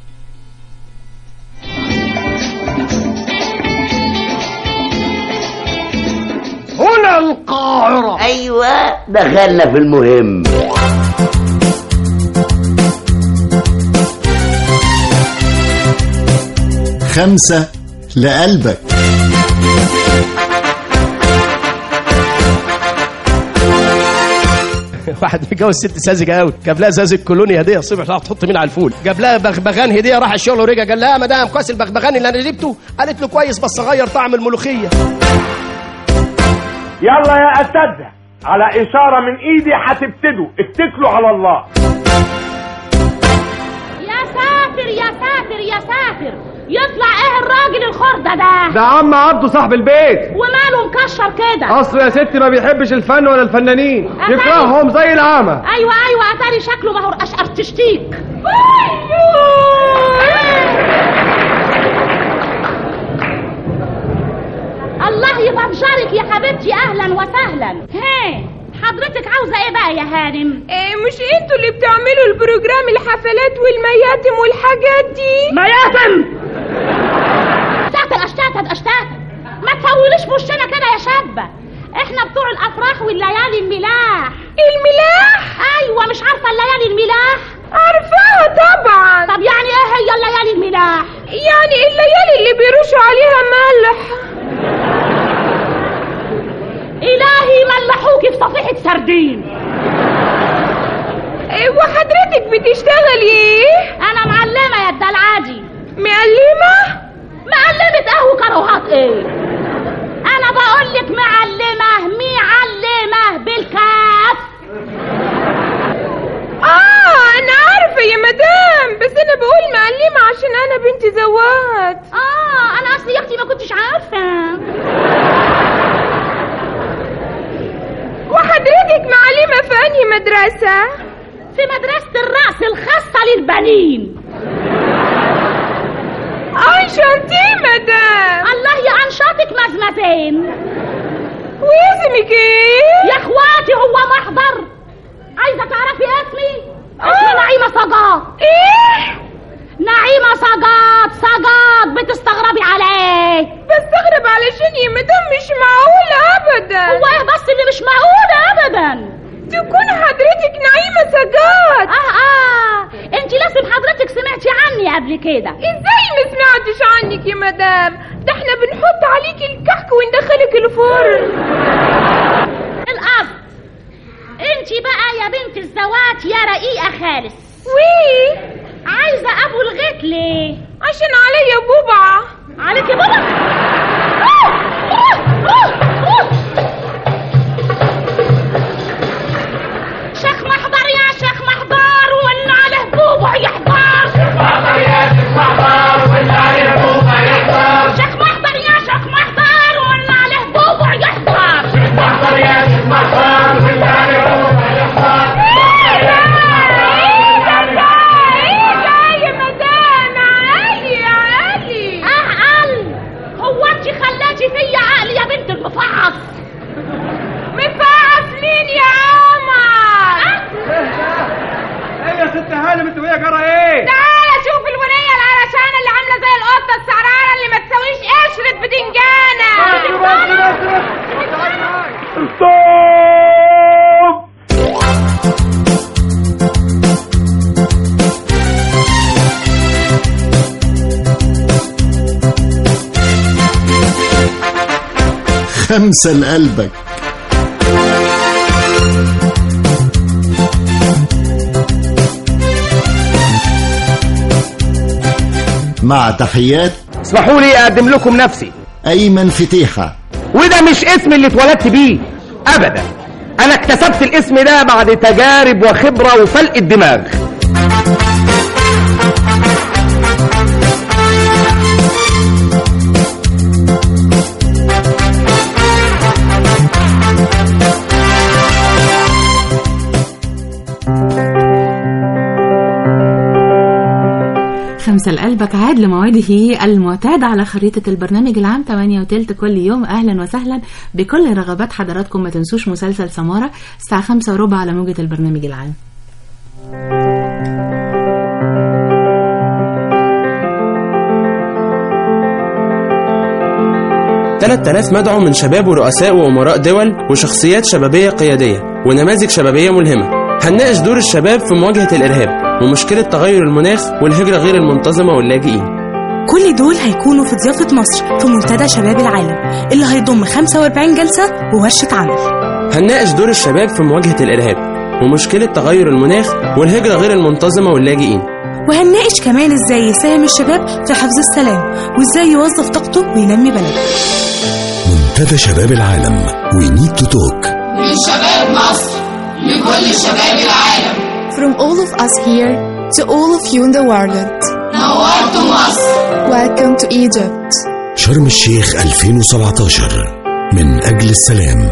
هنا القاهرة. أيوة دخلنا في المهم. خمسة لقلبك. واحد متجوز ست ساذجه قوي، جاب لها ازازه كولونيا هديه الصبح راح تحط مين على الفول، جاب لها بغبغان هديه راح الشغل ورجع قال لها يا مدام كويس البغبغان اللي انا جبته، قالت له كويس بس غير طعم الملوخيه. يلا يا اساتذه على اشاره من ايدي هتبتدوا اتكلوا على الله. يا ساتر يا ساتر يا ساتر، يطلع ايه الراجل الخردة ده؟ ده عم عبده صاحب البيت. وماله مكشر كده؟ اصله يا ستي ما بيحبش الفن ولا الفنانين، يكرههم زي العامة. ايوه ايوه اتاري شكله ما هو اشقر تشتيك. الله يفجرك يا حبيبتي، اهلا وسهلا. هي حضرتك عاوزه ايه بقى يا هانم؟ ايه مش انتوا اللي بتعملوا البروجرام الحفلات والمياتم والحاجات دي؟ مياتم اشتاتل اشتاتل اشتاتل، ما تسويليش في وشنا كده يا شابه، احنا بتوع الافراح والليالي الملاح. الملاح؟ ايوه مش عارفه الليالي الملاح؟ عارفاها طبعا. طب يعني ايه هي الليالي الملاح؟ يعني الليالي اللي بيرشوا عليها ملح. إلهي ملحوكي في صفيحة سردين. إيه وحضرتك بتشتغلي ايه؟ أنا معلمة يا الدلعادي. معلمة؟ معلمة قهوة كروهات ايه؟ أنا بقولك معلمة معلمة بالكاف. آه أنا عارفة يا مدام، بس أنا بقول معلمة عشان أنا بنتي زوات. آه أنا أصلي يا أختي ما كنتش عارفة. وحضرتك معلمة في أنهي مدرسة؟ في مدرسة الرأس الخاصة للبنين. أنشطتي مدام. الله يا أنشطك مزمزين. واسمك ايه؟ يا اخواتي هو محضر. عايزه تعرفي اسمي؟ اسمي آه. نعيمه صجات. ايه؟ نعيمه صجات. صجات بتستغربي على ايه؟ بستغرب علشان يا مدام مش معقوله ابدا. هو ايه بس اللي مش معقوله ابدا؟ تكون حضرتك نعيمه صجات. اه اه انت لازم حضرتك سمعتي عني قبل كده. ازاي ما سمعتش عنك يا مدام؟ ده احنا بنحط عليكي الكحك وندخلك الفرن. القصد انت بقى يا بنت الزوات يا رقيقه خالص. وي عايزه ابو الغيط ليه؟ عشان عليا بوبعه. عليكي بوبعه؟ شيخ محضر يا شيخ محضر واللي عليه بوبع يحضر. شيخ محضر يا شيخ محضر واللي عليه بوبع يحضر. شيخ محضر يا شيخ محضر واللي عليه بوبع يحضر. شيخ محضر يا شيخ محضر واللي عليه بوبع يحضر. ايه ده؟ ايه ده؟ ايه ده يا مدام؟ عالي عالي. اعقل؟ هو انت خلاتي فيا عقل يا بنت المفعص؟ مفعص مين يا عمر؟ ايه يا ست هانم انت وهي جرى ايه؟ تعالى شوف الولية العرشانة اللي عاملة زي القطة السعرانة اللي ما تساويش قشرة بدنجانة. خمسة لقلبك. مع تحيات، اسمحوا لي اقدم لكم نفسي أيمن فتيحة. وده مش اسم اللي اتولدت بيه ابدا، انا اكتسبت الاسم ده بعد تجارب وخبرة وفلق الدماغ. خمسة لقلبك عاد لموعده المعتاد على خريطة البرنامج العام ثمانية وتلت كل يوم. أهلا وسهلا بكل رغبات حضراتكم. ما تنسوش مسلسل سمارة الساعة خمسة وربع على موجة البرنامج العام. ثلاثة آلاف مدعو من شباب ورؤساء وأمراء دول وشخصيات شبابية قيادية ونماذج شبابية ملهمة. هنناقش دور الشباب في مواجهة الإرهاب ومشكلة تغير المناخ والهجرة غير المنتظمة واللاجئين. كل دول هيكونوا في ضيافة مصر في منتدى شباب العالم اللي هيضم خمسة وأربعين جلسة وورشة عمل. هنناقش دور الشباب في مواجهة الإرهاب ومشكلة تغير المناخ والهجرة غير المنتظمة واللاجئين. وهنناقش كمان ازاي يساهم الشباب في حفظ السلام وازاي يوظف طاقته وينمي بلده. منتدى شباب العالم We need to talk. من شباب مصر لكل شباب العالم. From all of us here to all of you in the world. نورتم مصر. Welcome to Egypt. شرم الشيخ ألفين وسبعتاشر من أجل السلام.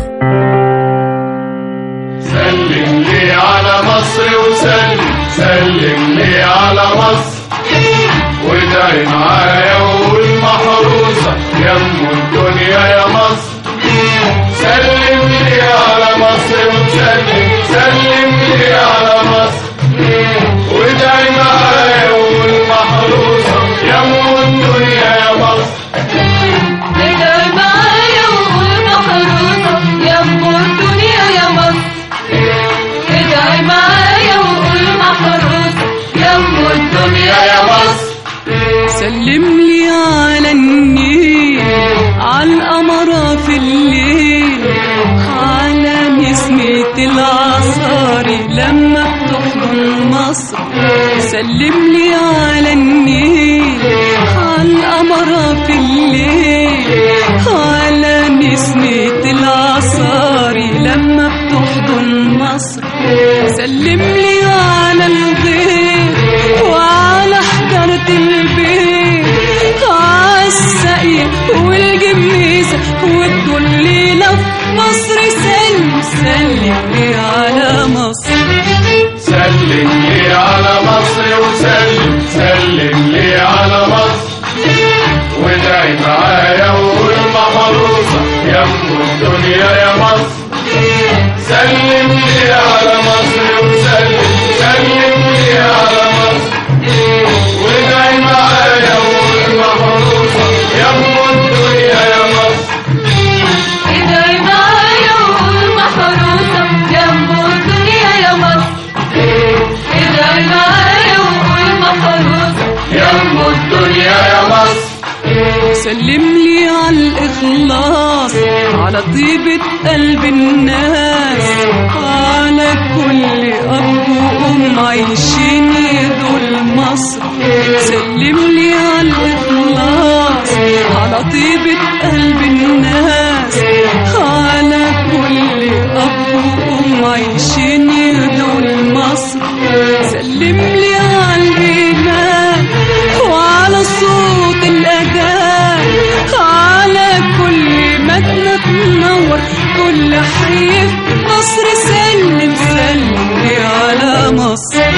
سلم لي على مصر وسلم سلم لي على مصر وادعي معايا وقول محروسة يم الدنيا يا مصر. سلم لي على مصر وسلم سلم لي على مصر وادعي معايا وقول محروسة يم الدنيا يا مصر. ادعي معايا وقول محروسة يم الدنيا يا مصر. ادعي معايا وقول محروسة يم الدنيا يا مصر. سلم لي على النيل على القمرة في الليل على نسمة العصاري لما بتحضن مصر. سلم لي على النيل على القمرة في الليل على نسمة العصاري لما بتحضن مصر. سلم لي على الغير وعلى حجرة البيت عالسقي والجميزة والدليلة في مصر. سلم سلم لي على مصر. سلم لي على مصر وسلم سلم لي على مصر وادعي معايا وقول محروسة يم الدنيا يا سلم لي على مصر وسلم سلم لي على مصر وادعي معايا وقول محروسة يا ام الدنيا يا مصر ادعي معايا وقول محروسة يا ام الدنيا يا مصر ادعي معايا وقول محروسة يا ام الدنيا يا مصر سلم لي على الإخلاص على طيبة قلب الناس على كل أب وأم عايشين يدول مصر سلم لي على الإخلاص على طيبة قلب الناس على كل أب وأم عايشين يدول مصر سلم لي على الإيمان وعلى صوت الأذان على كل مدنة تنور كل حي في مصر سلم سلم لي على مصر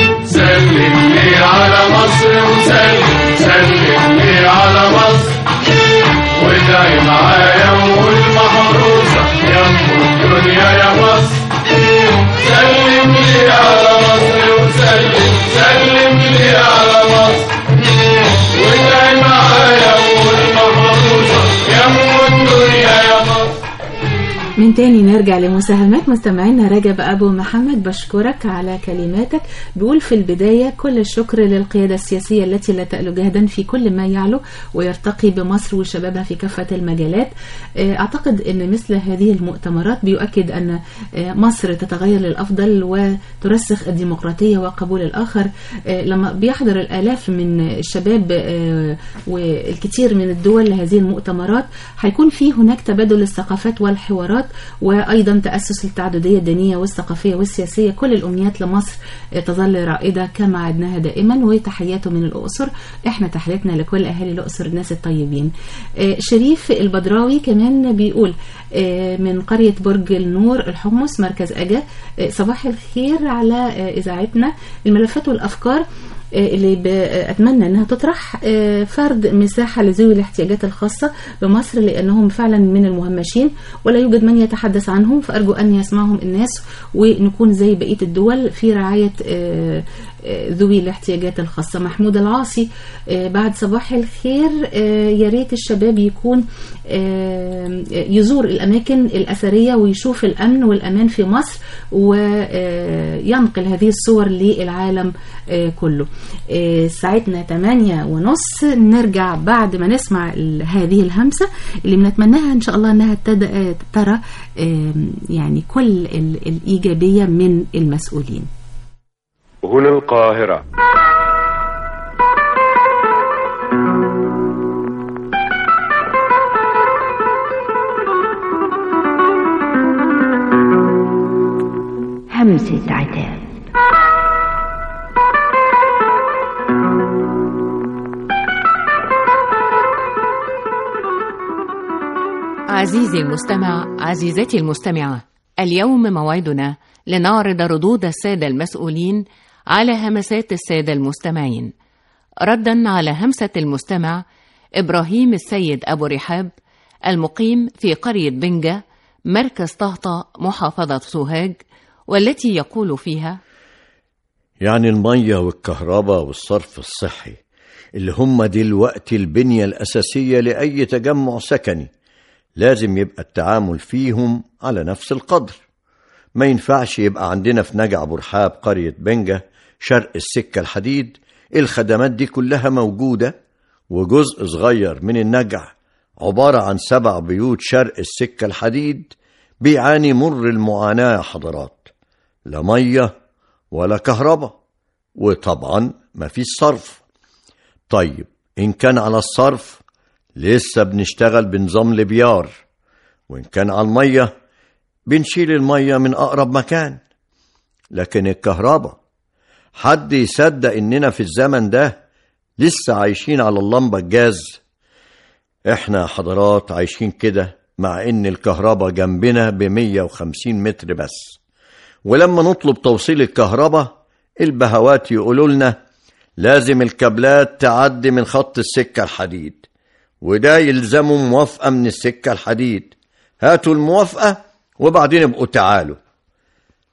سلم لي على مصر وسلم سلم لي على مصر وادعي معايا وقول محروسة يا ام الدنيا يا مصر سلم لي على مصر وسلم سلم لي على مصر وادعي معايا وقول محروسة يا ام الدنيا يا مصر. من تاني نرجع لمساهمات مستمعينا. رجب أبو محمد بشكرك على كلماتك. بيقول في البداية كل الشكر للقيادة السياسية التي لا تألو جهدا في كل ما يعلو ويرتقي بمصر وشبابها في كافة المجالات. أعتقد أن مثل هذه المؤتمرات بيؤكد أن مصر تتغير للأفضل وترسخ الديمقراطية وقبول الآخر. لما بيحضر الآلاف من الشباب والكثير من الدول لهذه المؤتمرات هيكون في هناك تبادل الثقافات والحوارات وأيضا تأسس التعددية الدينية والثقافية والسياسية. كل الأمنيات لمصر تظل رائدة كما عدناها دائما. وتحياته من الأقصر. احنا تحياتنا لكل أهالي الأقصر الناس الطيبين. شريف البدراوي كمان بيقول من قرية برج النور الحمص مركز أجا. صباح الخير على إذاعتنا. الملفات والأفكار اللي أتمنى أنها تطرح فرض مساحة لذوي الاحتياجات الخاصة بمصر لأنهم فعلا من المهمشين ولا يوجد من يتحدث عنهم فأرجو أن يسمعهم الناس ونكون زي بقية الدول في رعاية ذوي الاحتياجات الخاصة. محمود العاصي بعد صباح الخير. يا ريت الشباب يكون يزور الأماكن الأثرية ويشوف الأمن والأمان في مصر وينقل هذه الصور للعالم كله. ساعتنا ثمانية ونص. نرجع بعد ما نسمع هذه الهمسة اللي بنتمناها إن شاء الله أنها ترى يعني كل الإيجابية من المسؤولين. هنا القاهرة. همسة عتاب. عزيزي المستمع، عزيزتي المستمعة، اليوم موعدنا لنعرض ردود السادة المسؤولين على همسات السادة المستمعين، ردا على همسة المستمع إبراهيم السيد أبو رحاب المقيم في قرية بنجة مركز طهطة محافظة سوهاج، والتي يقول فيها: يعني المية والكهرباء والصرف الصحي اللي هم دلوقتي البنية الأساسية لأي تجمع سكني لازم يبقى التعامل فيهم على نفس القدر. ما ينفعش يبقى عندنا في نجع أبو رحاب قرية بنجة شرق السكة الحديد الخدمات دي كلها موجودة وجزء صغير من النجع عبارة عن سبع بيوت شرق السكة الحديد بيعاني مر المعاناة يا حضرات، لا مية ولا كهرباء وطبعا ما فيش صرف. طيب إن كان على الصرف لسه بنشتغل بنظام البيار، وإن كان على المية بنشيل المية من أقرب مكان. لكن الكهرباء حد يصدق إننا في الزمن ده لسه عايشين على اللمبة الجاز؟ إحنا حضرات عايشين كده مع إن الكهرباء جنبنا بمية وخمسين متر بس، ولما نطلب توصيل الكهرباء البهوات يقولوا لنا لازم الكابلات تعدي من خط السكة الحديد، وده يلزموا موافقة من السكة الحديد. هاتوا الموافقة وبعدين ابقوا تعالوا.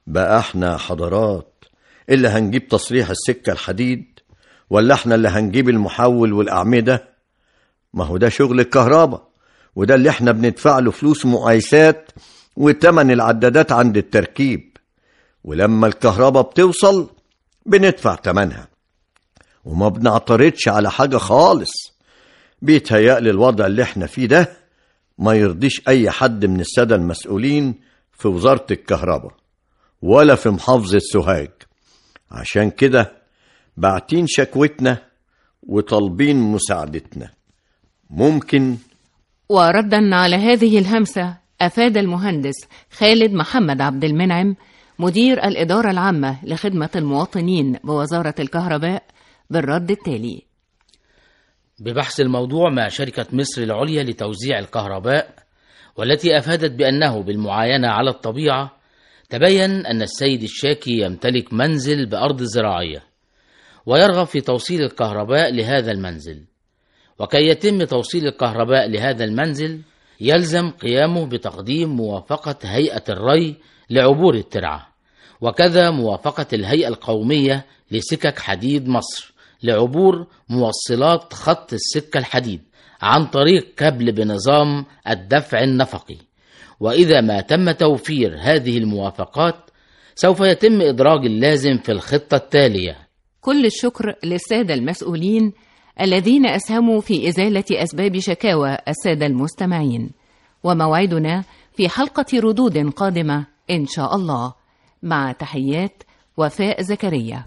بقى احنا حضرات اللي هنجيب تصريح السكة الحديد، ولا احنا اللي هنجيب المحول والأعمدة؟ ما هو ده شغل الكهرباء، وده اللي احنا بندفع له فلوس مقايسات وتمن العدادات عند التركيب، ولما الكهرباء بتوصل بندفع تمنها وما بنعترضش على حاجة خالص. بيتهيألي الوضع اللي احنا فيه ده ما يرضيش أي حد من السادة المسؤولين في وزارة الكهرباء ولا في محافظة سوهاج. عشان كده باعتين شكوتنا وطالبين مساعدتنا. ممكن. وردا على هذه الهمسة أفاد المهندس خالد محمد عبد المنعم مدير الإدارة العامة لخدمة المواطنين بوزارة الكهرباء بالرد التالي: ببحث الموضوع مع شركة مصر العليا لتوزيع الكهرباء، والتي أفادت بأنه بالمعاينة على الطبيعة تبين أن السيد الشاكي يمتلك منزل بأرض زراعية ويرغب في توصيل الكهرباء لهذا المنزل، وكي يتم توصيل الكهرباء لهذا المنزل يلزم قيامه بتقديم موافقة هيئة الري لعبور الترعة، وكذا موافقة الهيئة القومية لسكك حديد مصر لعبور موصلات خط السكة الحديد عن طريق كابل بنظام الدفع النفقي. وإذا ما تم توفير هذه الموافقات سوف يتم إدراج اللازم في الخطة التالية. كل الشكر للسادة المسؤولين الذين أسهموا في إزالة أسباب شكاوى السادة المستمعين، وموعدنا في حلقة ردود قادمة إن شاء الله. مع تحيات وفاء زكريا.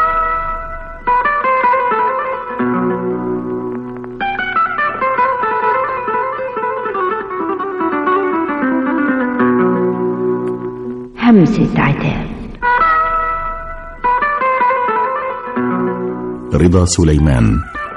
همسة عتاب. رضا سليمان.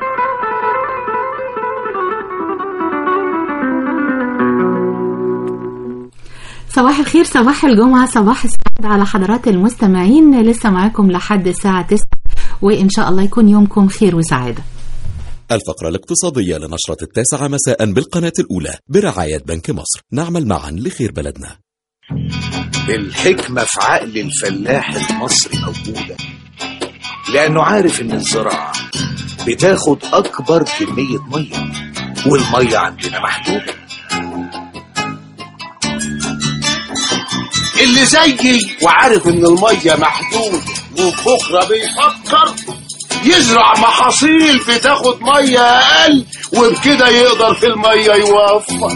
صباح الخير، صباح الجمعة، صباح السعادة على حضرات المستمعين. لسه معاكم لحد الساعة تسعة، وإن شاء الله يكون يومكم خير وسعادة. الفقرة الاقتصادية لنشرة التاسعة مساء بالقناة الأولى برعاية بنك مصر. نعمل معا لخير بلدنا. الحكمة في عقل الفلاح المصري موجودة، لأنه عارف إن الزراعة بتاخد أكبر كمية مية، والمية عندنا محدودة. اللي زيي وعارف إن المية محدودة وبكرة بيفكر يزرع محاصيل بتاخد مية أقل، وبكده يقدر في المية يوفر.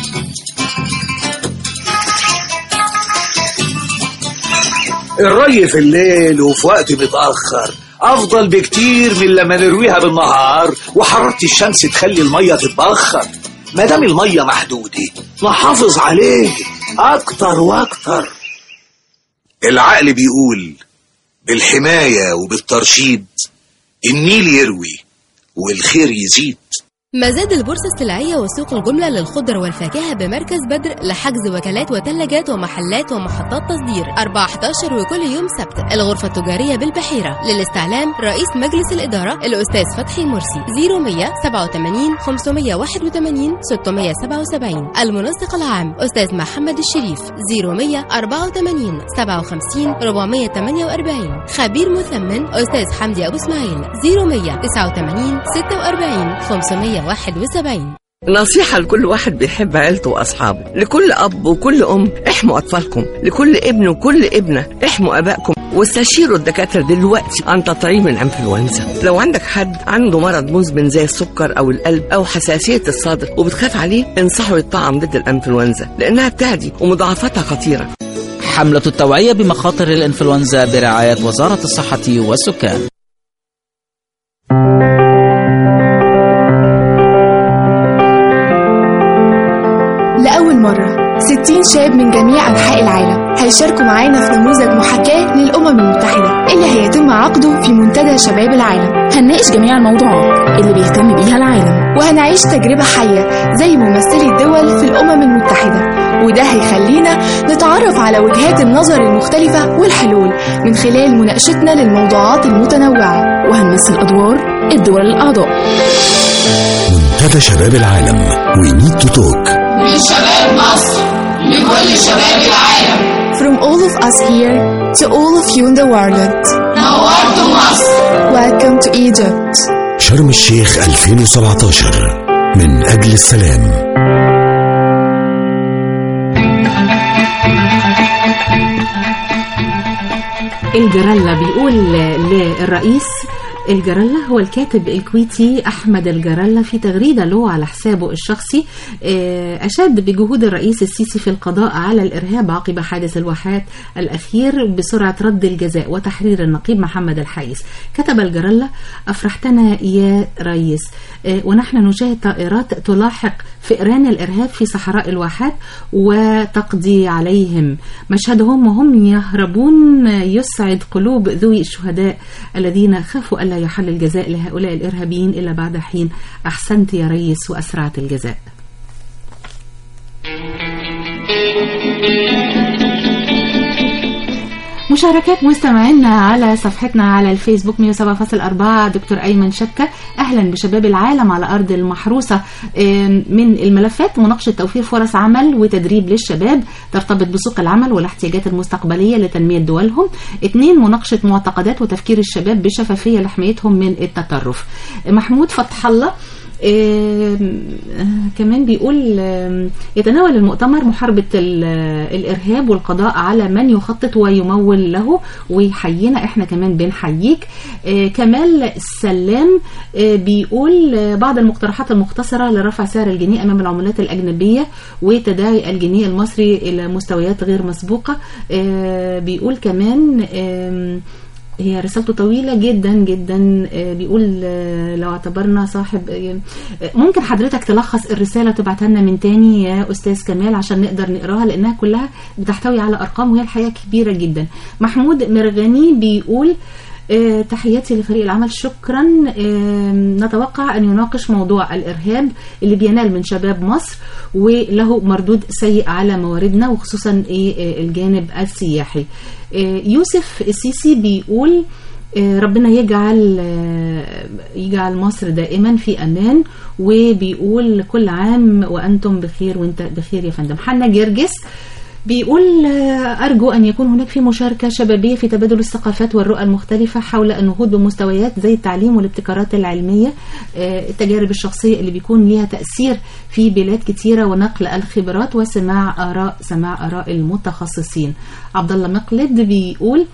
الري في الليل وفي وقت متأخر أفضل بكتير من لما نرويها بالنهار وحرارة الشمس تخلي المية تتبخر. ما دام المية محدودة نحافظ عليه أكتر وأكتر. العقل بيقول بالحماية وبالترشيد النيل يروي والخير يزيد. مزاد البورصة السلعية وسوق الجملة للخضر والفاكهة بمركز بدر لحجز وكالات وثلاجات ومحلات ومحطات تصدير أربعة حداشر وكل يوم سبت. الغرفة التجارية بالبحيرة. للاستعلام رئيس مجلس الإدارة الأستاذ فتحي المرسي. صفر مية سبعة وثمانين خمسمية واحد وثمانين ستمية سبعة وسبعين. المنسق العام أستاذ محمد الشريف. صفر مية أربعة وثمانين سبعة وخمسين أربعمية وثمانية وأربعين. خبير مثمن أستاذ حمدي أبو إسماعيل. صفر مية تسعة وثمانين ستة وأربعين خمسمية واحد وسبعين. نصيحة لكل واحد بيحب عيلته وأصحابه، لكل أب وكل أم احموا أطفالكم، لكل ابن وكل ابنة احموا أبائكم، واستشيروا الدكاترة دلوقتي عن تطعيم الإنفلونزا. لو عندك حد عنده مرض مزمن زي السكر أو القلب أو حساسية الصدر وبتخاف عليه، انصحه يطعم ضد الإنفلونزا لأنها بتعدي ومضاعفتها خطيرة. حملة التوعية بمخاطر الإنفلونزا برعاية وزارة الصحة والسكان. لأول مرة ستين شاب من جميع أنحاء العالم هيشاركوا معانا في نموذج محاكاة للأمم المتحدة اللي هيتم عقده في منتدى شباب العالم. هنناقش جميع الموضوعات اللي بيهتم بيها العالم، وهنعيش تجربة حية زي ممثلي الدول في الأمم المتحدة، وده هيخلينا نتعرف على وجهات النظر المختلفة والحلول من خلال مناقشتنا للموضوعات المتنوعة، وهنمثل أدوار الدول الأعضاء. منتدى شباب العالم We need to talk. من شباب مصر لكل شباب العالم. From all of of us here to all of you in the world. نورتوا مصر. Welcome to Egypt. شرم الشيخ ألفين وسبعتاشر من أجل السلام. الجرالة بيقول للرئيس. الجرالة هو الكاتب الكويتي أحمد الجرالة في تغريدة له على حسابه الشخصي أشاد بجهود الرئيس السيسي في القضاء على الإرهاب عقب حادث الواحات الأخير بسرعة رد الجزاء وتحرير النقيب محمد الحايس. كتب الجرالة: أفرحتنا يا رئيس، ونحن نشاهد طائرات تلاحق فئران الإرهاب في صحراء الواحات وتقضي عليهم. مشهدهم وهم يهربون يسعد قلوب ذوي الشهداء الذين خافوا ألا يحل الجزاء لهؤلاء الإرهابيين إلا بعد حين. أحسنت يا ريس وأسرعت الجزاء. مشاركات مستمعينا على صفحتنا على الفيسبوك مية وسبعة فاصلة أربعة. دكتور أيمن شكة: أهلا بشباب العالم على أرض المحروسة. من الملفات مناقشة توفير فرص عمل وتدريب للشباب ترتبط بسوق العمل والاحتياجات المستقبلية لتنمية دولهم. اثنين مناقشة معتقدات وتفكير الشباب بشفافية لحمايتهم من التطرف. محمود فتح الله إيه كمان بيقول إيه يتناول المؤتمر محاربة الإرهاب والقضاء على من يخطط ويمول له، ويحيينا احنا كمان بنحييك. إيه كمال السلام إيه بيقول بعض المقترحات المختصرة لرفع سعر الجنيه أمام العملات الأجنبية وتداعي الجنيه المصري إلى مستويات غير مسبوقة. إيه بيقول كمان إيه هي رسالته طويلة جدا جدا. بيقول لو اعتبرنا صاحب، ممكن حضرتك تلخص الرسالة وتبعتها لنا من تاني يا أستاذ كمال عشان نقدر نقراها، لأنها كلها بتحتوي على أرقام وهي الحقيقة كبيرة جدا. محمود مرغني بيقول تحياتي لفريق العمل، شكرا. نتوقع أن يناقش موضوع الإرهاب اللي بينال من شباب مصر وله مردود سيء على مواردنا وخصوصا الجانب السياحي. يوسف السيسي بيقول ربنا يجعل يجعل مصر دائما في أمان، وبيقول كل عام وأنتم بخير وانت بخير يا فندم. حنا جرجس بيقول أرجو أن يكون هناك في مشاركة شبابية في تبادل الثقافات والرؤى المختلفة حول النهوض بمستويات زي التعليم والابتكارات العلمية، التجارب الشخصية اللي بيكون ليها تأثير في بلاد كتيرة، ونقل الخبرات وسماع آراء سماع آراء المتخصصين. عبد الله مقلد بيقول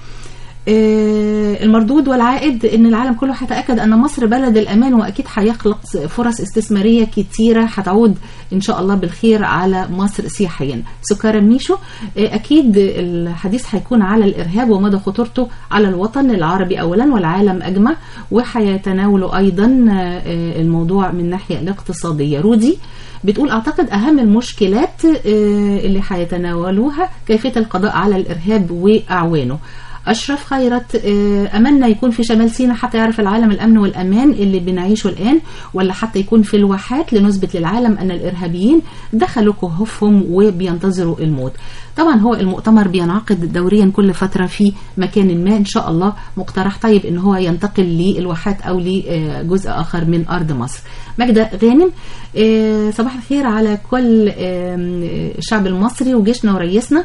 المردود والعائد ان العالم كله هيتاكد ان مصر بلد الامان، واكيد هيخلق فرص استثماريه كتيره هتعود ان شاء الله بالخير على مصر سياحيا. سكر ميشو: اكيد الحديث هيكون على الارهاب ومدى خطورته على الوطن العربي اولا والعالم اجمع، وهيتناولوا ايضا الموضوع من الناحيه الاقتصاديه. رودي بتقول اعتقد اهم المشكلات اللي هيتناولوها كيفيه القضاء على الارهاب واعوانه. أشرف خيرت: أملنا يكون في شمال سيناء حتى يعرف العالم الأمن والأمان اللي بنعيشه الآن، ولا حتى يكون في الواحات لنثبت للعالم أن الإرهابيين دخلوا كهوفهم وبينتظروا الموت. طبعا هو المؤتمر بينعقد دوريا كل فترة في مكان ما، إن شاء الله مقترح طيب إن هو ينتقل للواحات أو لجزء آخر من أرض مصر. مجدة غانم: صباح الخير على كل الشعب المصري وجيشنا ورئيسنا،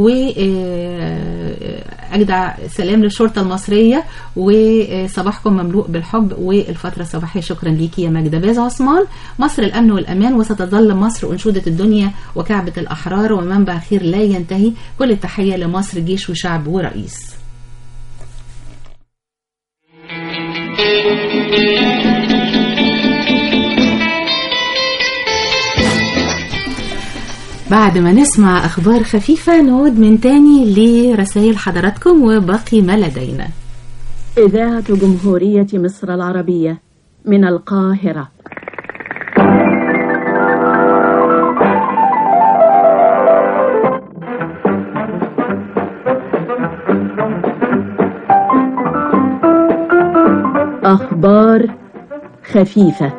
وأجدع سلام للشرطة المصرية، وصباحكم مملوء بالحب والفترة الصباحية. شكرا ليكي يا مجدة. باز عثمان: مصر الأمن والأمان وستظل مصر أنشودة الدنيا وكعبة الأحرار ومنبع خير لا ينتهي. كل التحية لمصر جيش وشعب ورئيس. بعد ما نسمع أخبار خفيفة نعود من تاني لرسائل حضراتكم وباقي ما لدينا. إذاعة جمهورية مصر العربية من القاهرة. أخبار خفيفة.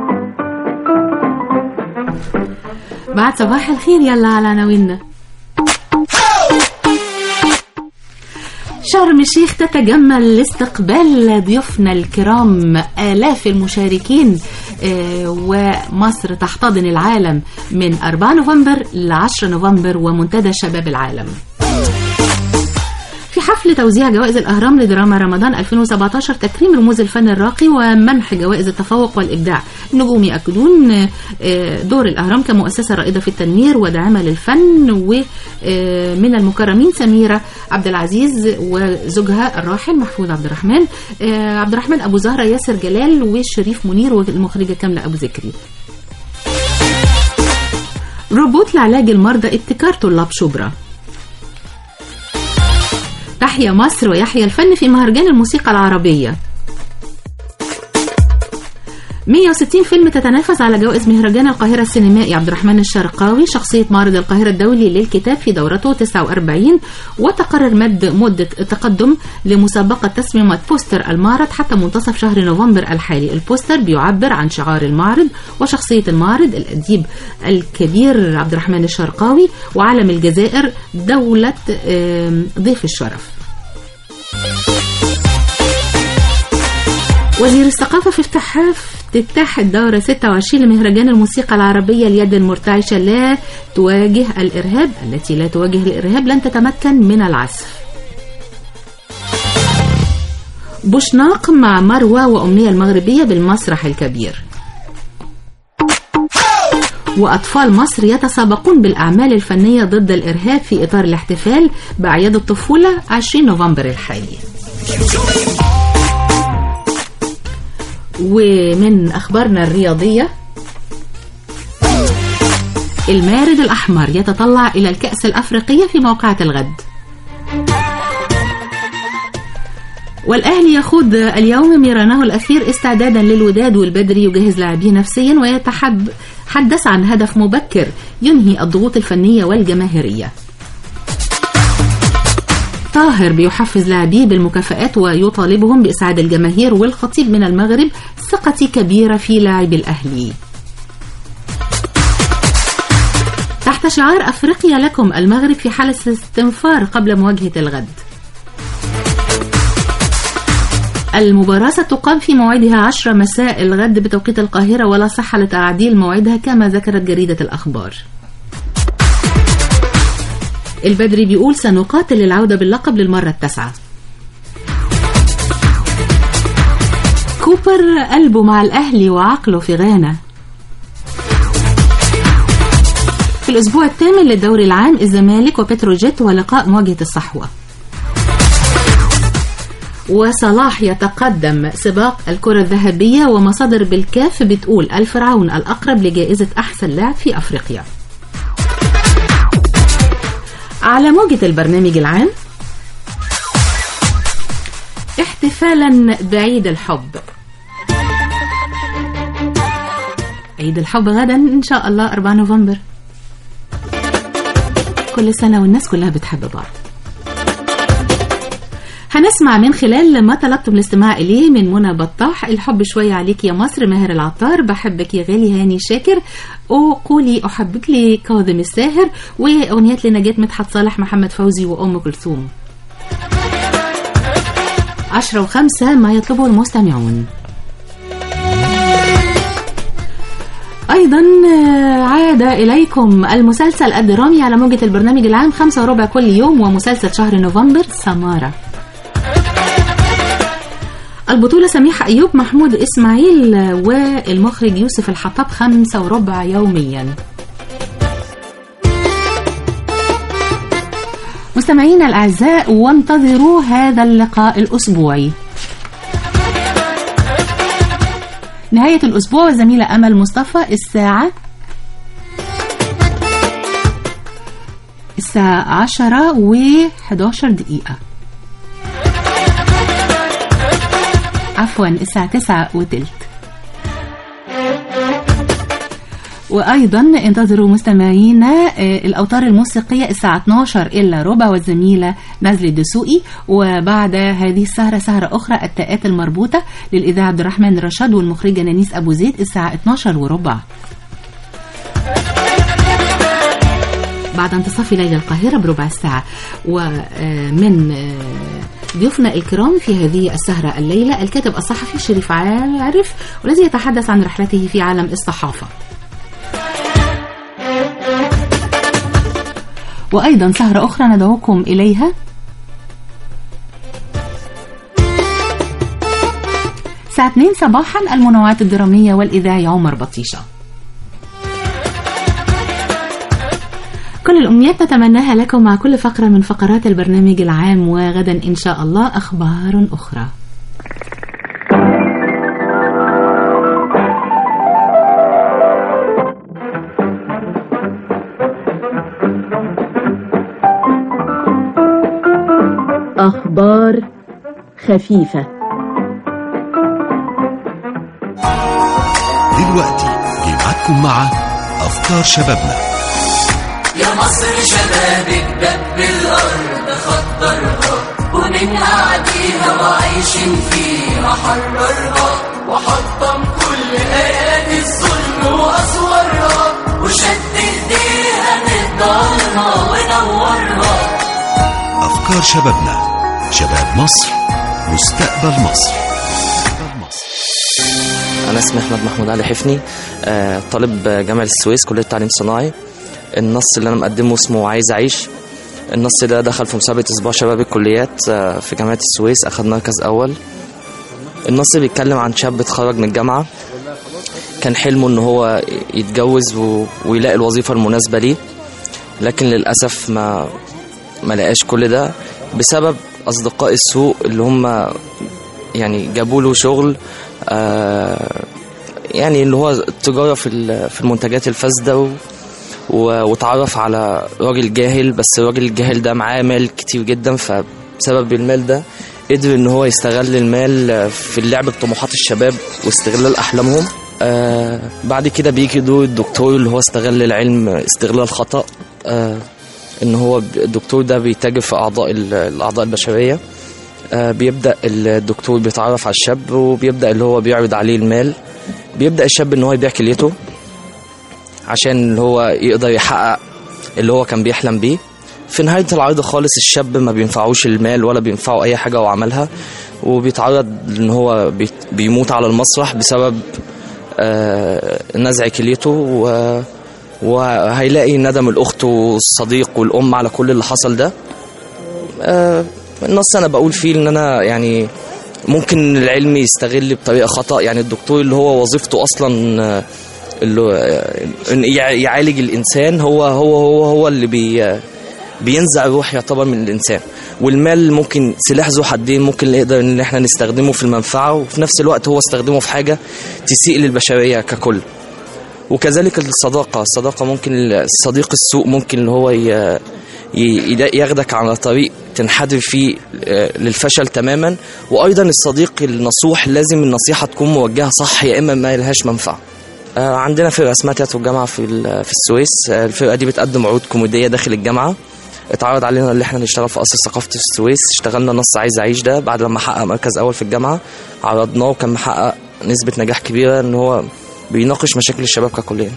بعد صباح الخير يلا على عناويننا. شرم الشيخ تتجمل لاستقبال ضيوفنا الكرام، آلاف المشاركين، ومصر تحتضن العالم من أربعة نوفمبر ل عشرة نوفمبر ومنتدى شباب العالم. حفل توزيع جوائز الأهرام لدراما رمضان ألفين وسبعتاشر تكريم رموز الفن الراقي ومنح جوائز التفوق والإبداع. النجوم يأكدون دور الأهرام كمؤسسة رائدة في التنوير وداعمة للفن. ومن المكرمين سميرة عبد العزيز وزوجها الراحل محفوظ عبد الرحمن، عبد الرحمن أبو زهرة، ياسر جلال، والشريف منير، والمخرجة كاملة أبو ذكري. روبوت لعلاج المرضى ابتكار طلاب شبرا. تحيا مصر ويحيا الفن في مهرجان الموسيقى العربية. مئة وستين فيلم تتنافس على جوائز مهرجان القاهرة السينمائي. عبد الرحمن الشرقاوي شخصية معرض القاهرة الدولي للكتاب في دورته تسعة وأربعين، وتقرر مد مدة التقدم لمسابقة تصميم بوستر المعرض حتى منتصف شهر نوفمبر الحالي. البوستر بيعبر عن شعار المعرض وشخصية المعرض الأديب الكبير عبد الرحمن الشرقاوي وعلم الجزائر دولة ضيف الشرف. وزير الثقافة في افتتاح افتتاح الدورة ستة وعشرين لمهرجان الموسيقى العربية. اليد المرتعشة لا تواجه الإرهاب، التي لا تواجه الإرهاب لن تتمكن من العزف. بوشناق مع مروة وأمنية المغربية بالمسرح الكبير. وأطفال مصر يتسابقون بالأعمال الفنية ضد الإرهاب في إطار الاحتفال بأعياد الطفولة عشرين نوفمبر الحالي. ومن أخبارنا الرياضية، المارد الأحمر يتطلع إلى الكأس الأفريقية في موقعة الغد. والأهلي يخوض اليوم ميرانه الأخير استعدادا للوداد، والبدري يجهز لاعبيه نفسيا ويتحدث عن هدف مبكر ينهي الضغوط الفنية والجماهيرية. طاهر بيحفز لاعبيه بالمكافآت ويطالبهم بإسعاد الجماهير. والخطيب من المغرب ثقتي كبيرة في لاعب الأهلي. تحت شعار أفريقيا لكم، المغرب في حالة استنفار قبل مواجهة الغد. المباراة ستقام في موعدها عشرة مساء الغد بتوقيت القاهرة، ولا صحة لتعديل موعدها كما ذكرت جريدة الأخبار. البدري بيقول سنقاتل العودة باللقب للمرة التاسعة. كوبر قلبه مع الأهلي وعقله في غانا. في الأسبوع الثامن للدوري العام الزمالك وبتروجيت ولقاء مواجهة الصحوة. وصلاح يتقدم سباق الكرة الذهبية، ومصادر بالكاف بتقول الفرعون الأقرب لجائزة أحسن لاعب في أفريقيا. على موجة البرنامج العام، احتفالا بعيد الحب. عيد الحب غدا إن شاء الله أربعة نوفمبر. كل سنة والناس كلها بتحب بعض. هنسمع من خلال ما طلبتم الاستماع إليه من منى بطاح، الحب شوية عليك يا مصر، ماهر العطار، بحبك يا غالي هاني شاكر، وقولي أحبك لكاظم الساهر، وأغنيات لنجاة مدحت صالح، محمد فوزي، وأم كلثوم. عشرة وخمسة ما يطلبه المستمعون. أيضا عاد إليكم المسلسل الدرامي على موجة البرنامج العام خمسة وربع كل يوم، ومسلسل شهر نوفمبر سمارة. البطولة سميحة أيوب، محمود إسماعيل، والمخرج يوسف الحطاب. خمسة وربع يوميا. مستمعينا الأعزاء، وانتظروا هذا اللقاء الأسبوعي. نهاية الأسبوع الزميلة أمل مصطفى الساعة الساعة عشرة وإحدى عشرة دقيقة، عفوا الساعة تسعة وثلث. وأيضا انتظروا مستمعينا الأوتار الموسيقية الساعة اثناشر إلا ربع، والزميلة نازلة الدسوقي. وبعد هذه السهرة سهرة أخرى، التاءات المربوطة للإذاعة عبد الرحمن رشاد والمخرجة نانيس أبو زيد الساعة اثناشر وربع. بعد انتصاف ليلة القاهرة بربع ساعة. ومن ضيوفنا الكرام في هذه السهرة الليلة الكاتب الصحفي شريف عارف، والذي يتحدث عن رحلته في عالم الصحافة. وأيضا سهرة أخرى ندعوكم إليها الساعة اثنين صباحا المنوعات الدرامية والإذاعي عمر بطيشة. كل الأمنيات نتمناها لكم مع كل فقرة من فقرات البرنامج العام، وغدا إن شاء الله أخبار أخرى. أخبار خفيفة. دلوقتي جمعتكم مع أفكار شبابنا. يا مصر شبابك دب الأرض خطرها، ومن أعديها وعايشين فيها حررها، وحطم كل آيات الظلم وأسوارها، وشد إيديها نضالها ونورها. أفكار شبابنا، شباب مصر، مستقبل مصر. أنا اسمي أحمد محمود علي حفني، طالب جامعة السويس كلية تعليم صناعي. النص اللي أنا مقدمه اسمه عايز أعيش. النص ده دخل في مسابقة أسبوع شباب الكليات في جامعة السويس، أخذ مركز أول. النص بيتكلم عن شاب اتخرج من الجامعة، كان حلمه إن هو يتجوز ويلاقي الوظيفة المناسبة ليه، لكن للأسف ما ما لقاش كل ده بسبب أصدقاء السوء اللي هم يعني جابوا له شغل آه يعني اللي هو التجارة في في المنتجات الفاسدة، وتعرف على راجل جاهل، بس الراجل الجاهل ده معاه مال كتير جدا، فبسبب المال ده قدر ان هو يستغل المال في اللعب بطموحات الشباب واستغلال احلامهم. آه بعد كده بيجي دور الدكتور اللي هو استغل العلم استغلال خطأ، آه ان هو الدكتور ده بيتاجر في اعضاء الاعضاء البشريه. آه بيبدا الدكتور بيتعرف على الشاب، وبيبدا اللي هو بيعرض عليه المال. بيبدا الشاب ان هو يبيع كليته عشان اللي هو يقدر يحقق اللي هو كان بيحلم بيه. في نهايه العرض خالص الشاب ما بينفعوش المال ولا بينفعه اي حاجه هو عملها، وبيتعرض ان هو بيموت على المسرح بسبب آه نزع كليته، و وهيلاقي ندم الأخت والصديق والأم على كل اللي حصل ده. آه النص أنا بقول فيه إن أنا يعني ممكن العلم يستغل بطريقة خطأ. يعني الدكتور اللي هو وظيفته أصلا آه اللي يعالج الإنسان هو هو هو هو اللي بي بينزع الروح يعتبر من الإنسان. والمال ممكن سلاح ذو حدين، ممكن نقدر إن إحنا نستخدمه في المنفعة، وفي نفس الوقت هو استخدمه في حاجة تسيء للبشرية ككل. وكذلك الصداقة الصداقة ممكن الصديق السوء ممكن اللي هو ياخدك على طريق تنحدر فيه للفشل تماما. وأيضا الصديق النصوح لازم النصيحة تكون موجهة صح، يا إما ما لهاش منفعة. عندنا فرقة اسمها تياترو الجامعة في في السويس. الفرقة دي بتقدم عروض كوميدية داخل الجامعة. اتعرض علينا اللي احنا نشتغل في قصر ثقافة السويس. اشتغلنا نص عايز أعيش ده بعد لما حقق مركز أول في الجامعة، عرضناه وكان محقق نسبة نجاح كبيرة إن هو بيناقش مشاكل الشباب ككلية.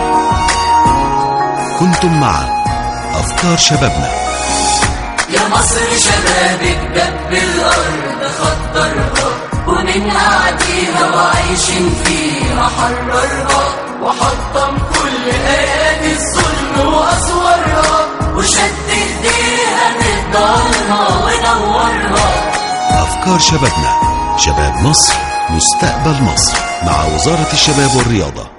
كنتم مع أفكار شبابنا. يا مصر شبابك دب الأرض خطرها، ومن أعديها وعايشين فيها حررها، وحطم كل آيات الظلم وأسوارها، وشد إيديها نضالها ونورها. أفكار شبابنا، شباب مصر، مستقبل مصر، مع وزارة الشباب والرياضة.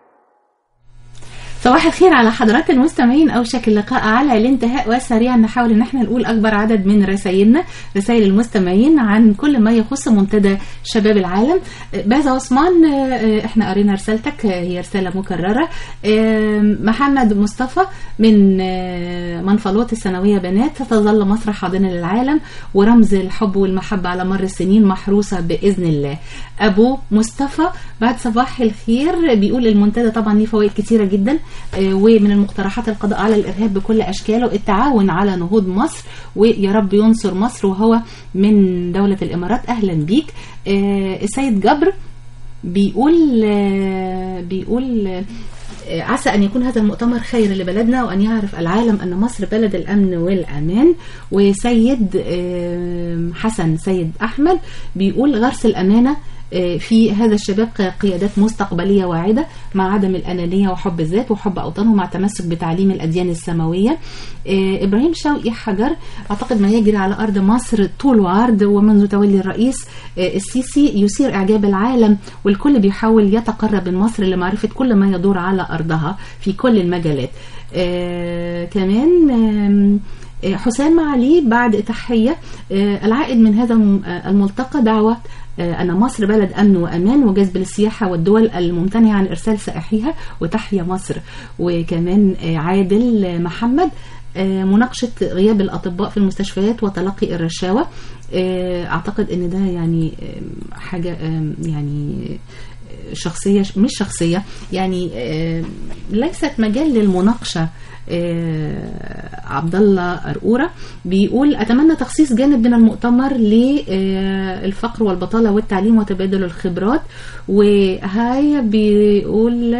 صباح الخير على حضرات المستمعين. أوشك اللقاء على الانتهاء، وسريعا نحاول ان احنا نقول أكبر عدد من رسائلنا، رسائل المستمعين عن كل ما يخص منتدى شباب العالم. باز عثمان، احنا قرينا رسالتك، هي رسالة مكررة. محمد مصطفى من منفلوط الثانوية بنات، تظل مصر حاضنة للعالم ورمز الحب والمحبة على مر السنين محروسة بإذن الله. أبو مصطفى بعد صباح الخير بيقول المنتدى طبعا ليه فوائد كتيرة جدا، ومن المقترحات القضاء على الإرهاب بكل أشكاله، التعاون على نهوض مصر، ويا رب ينصر مصر، وهو من دولة الإمارات. أهلا بيك. السيد جبر بيقول بيقول عسى أن يكون هذا المؤتمر خير لبلدنا، وأن يعرف العالم أن مصر بلد الأمن والأمان. وسيد حسن سيد أحمد بيقول غرس الأمانة في هذا الشباب قيادات مستقبلية واعدة مع عدم الأنانية وحب الذات وحب أوطانه مع تمسك بتعليم الأديان السماوية. إبراهيم شوقي حجر: أعتقد ما يجري على أرض مصر طول وعرض ومنذ تولي الرئيس السيسي يثير إعجاب العالم، والكل بيحاول يتقرب من مصر لمعرفة كل ما يدور على أرضها في كل المجالات. آه كمان آه حسام علي بعد تحية: آه العائد من هذا الملتقى دعوة آه أن مصر بلد أمن وأمان وجذب للسياحة والدول الممتنعة عن إرسال سائحيها وتحيا مصر. وكمان آه عادل محمد: آه مناقشة غياب الأطباء في المستشفيات وتلقي الرشاوى. آه أعتقد أن ده يعني آه حاجة آه يعني شخصية مش شخصية يعني ليست مجال للمناقشة. عبد الله أرقورة بيقول: أتمنى تخصيص جانب من المؤتمر للفقر والبطالة والتعليم وتبادل الخبرات. وهاي بيقول: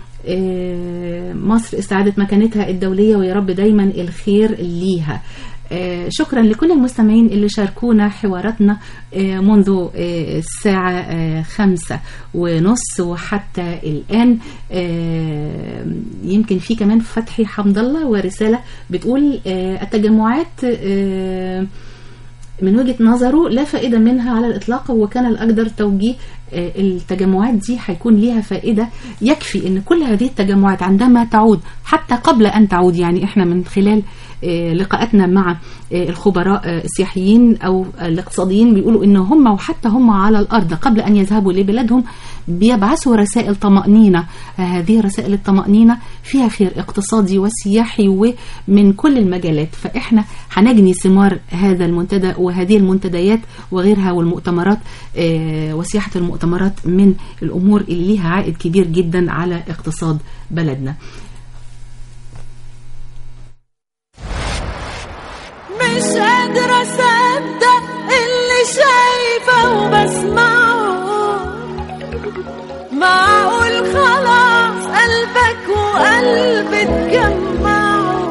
مصر استعادت مكانتها الدولية ويا رب دايما الخير ليها. آه شكرا لكل المستمعين اللي شاركونا حواراتنا آه منذ آه الساعة آه خمسة ونص وحتى الآن. آه يمكن في كمان فتحي حمد الله ورسالة بتقول: آه التجمعات آه من وجهة نظره لا فائدة منها على الإطلاق، وكان الأقدر توجيه التجمعات دي هيكون ليها فائدة. يكفي أن كل هذه التجمعات عندما تعود حتى قبل أن تعود، يعني إحنا من خلال لقاءاتنا مع الخبراء السياحيين أو الاقتصاديين بيقولوا إن هم وحتى هم على الأرض قبل أن يذهبوا لبلادهم بيبعثوا رسائل طمأنينة. هذه رسائل الطمأنينة فيها خير اقتصادي وسياحي ومن كل المجالات، فإحنا هنجني ثمار هذا المنتدى وهذه المنتديات وغيرها والمؤتمرات. وسياحة المؤتمرات من الأمور اللي ليها عائد كبير جدا على اقتصاد بلدنا. مش قادرة أصدق اللي شايفة وبسمعه، معقول خلاص قلبك وقلبي اتجمعوا؟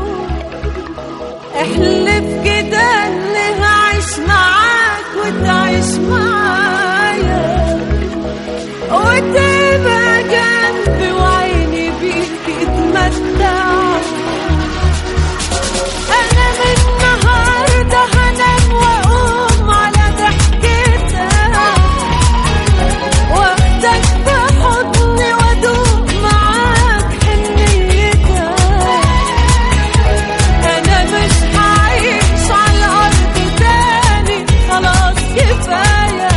احلف كده اني هعيش معاك وتعيش معايا وتبقى جنبي وعيني بيك اتمتعوا. أنا من النهاردة هنام وأقوم على ضحكتك، وأخدك بحضني وأدوق معاك حنيتك. أنا مش هعيش على الأرض تاني، خلاص كفاية.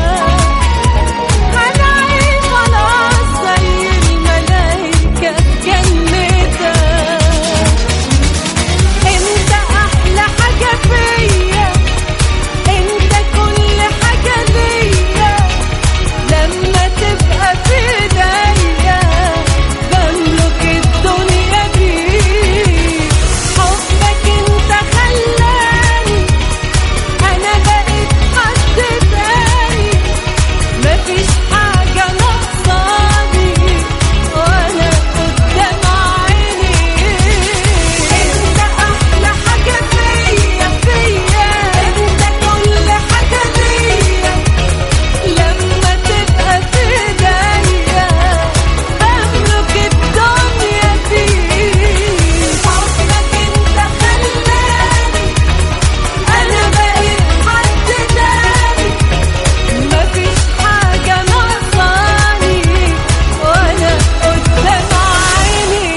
هنعيش خلاص زي الملايكة في جنتك. انت احلى حاجة فيا، انت كل حاجة ليا. لما تبقى في ايديا بملك الدنيا بيك. حبك انت خلاني انا بقيت حد تاني، مفيش حاجة ناقصاني وانا قدام عيني. انت احلى حاجة فيا فيا، انت كل حاجة ليا. لما تبقى في ايديا بملك الدنيا فيك. حبك انت خلاني انا بقيت حد تاني، مفيش حاجة ناقصاني وانا قدام عيني.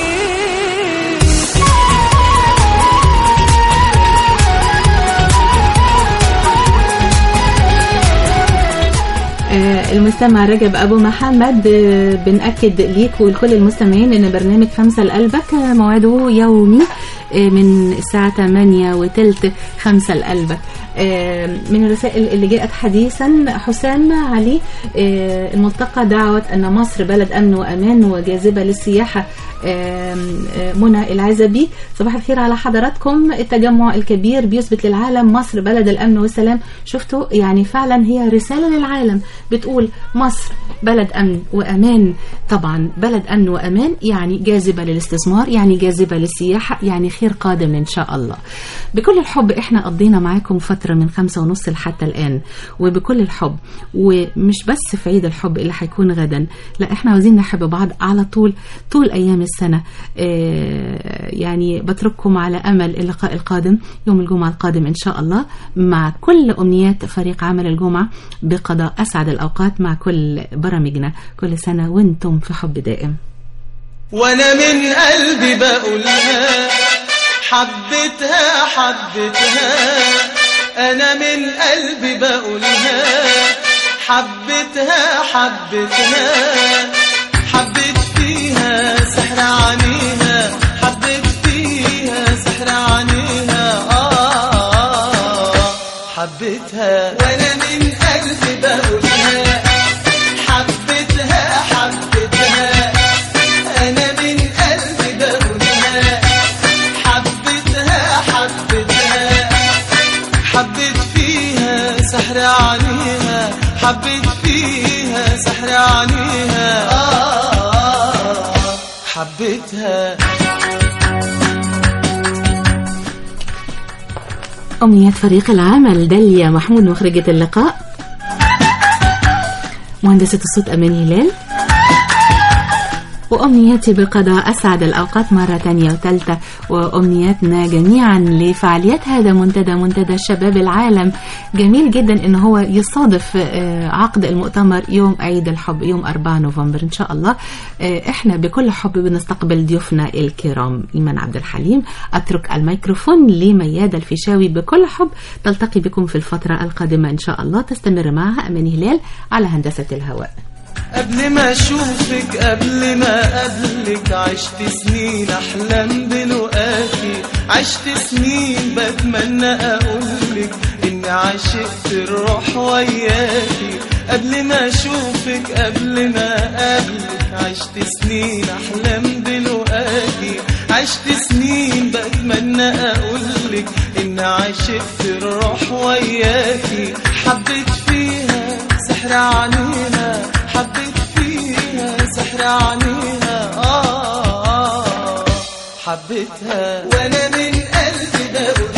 المستمع رجب أبو محمد بنأكد ليك ولكل المستمعين أن برنامج خمسة لقلبك موعده يومي من الساعة ثمانية وثلث خمسة لقلبك. من الرسائل اللي جاءت حديثا: حسام علي: الملتقى دعوة أن مصر بلد أمن وأمان وجاذبة للسياحة منى العزبي. صباح الخير على حضراتكم. التجمع الكبير بيثبت للعالم مصر بلد الأمن والسلام. شفتوا يعني فعلا هي رسالة للعالم بتقول مصر بلد أمن وأمان. طبعا بلد أمن وأمان يعني جاذبة للاستثمار، يعني جاذبة للسياحة، يعني خير قادم إن شاء الله. بكل الحب احنا قضينا معاكم فترة من خمسة ونص لحتى الآن، وبكل الحب، ومش بس في عيد الحب اللي هيكون غدا، لا احنا عاوزين نحب بعض على طول طول أيام السنة. اه يعني بترككم على أمل اللقاء القادم يوم الجمعة القادم إن شاء الله، مع كل أمنيات فريق عمل الجمعة بقضاء أسعد الأوقات مع كل برامجنا. كل سنة وانتم في حب دائم. وانا من قلبي بقولها حبيتها حبيتها، انا من قلبي بقولها حبيتها حبيتها، حبيت فيها سحر عينيها، حبيت فيها سحر عينيها، آه حبيتها وانا من قلبي بقولها حبيتها حبيتها، انا من قلبي بقولها حبيتها حبيتها، حبيت فيها سحر عينيها، حبيت فيها سحر عينيها، آه حبيتها. أمنيات فريق العمل داليا محمود مخرجة اللقاء، مهندسة الصوت أمان هلال، وأمنياتي بقضاء أسعد الأوقات مرة تانية وثالثة، وأمنياتنا جميعا لفعاليات هذا منتدى منتدى شباب العالم. جميل جدا إن هو يصادف عقد المؤتمر يوم عيد الحب يوم أربعة نوفمبر إن شاء الله. إحنا بكل حب بنستقبل ضيوفنا الكرام. إيمان عبد الحليم. أترك الميكروفون لميادة الفيشاوي بكل حب تلتقي بكم في الفترة القادمة إن شاء الله. تستمر معها أمان هلال على هندسة الهواء. قبل ما اشوفك قبل ما قبلك عشت سنين احلم بلقاكي، عشت سنين بتمنى اقولك اني عشقت الروح وياكي. قبل ما اشوفك قبل ما قبلك عشت سنين احلم بلقاكي، عشت سنين بتمنى اقولك اني عشقت الروح وياكي. حبيت فيها سحر عليها، حبيت فيها سحر عينيها، آه, آه حبيتها وانا من قلبي بقول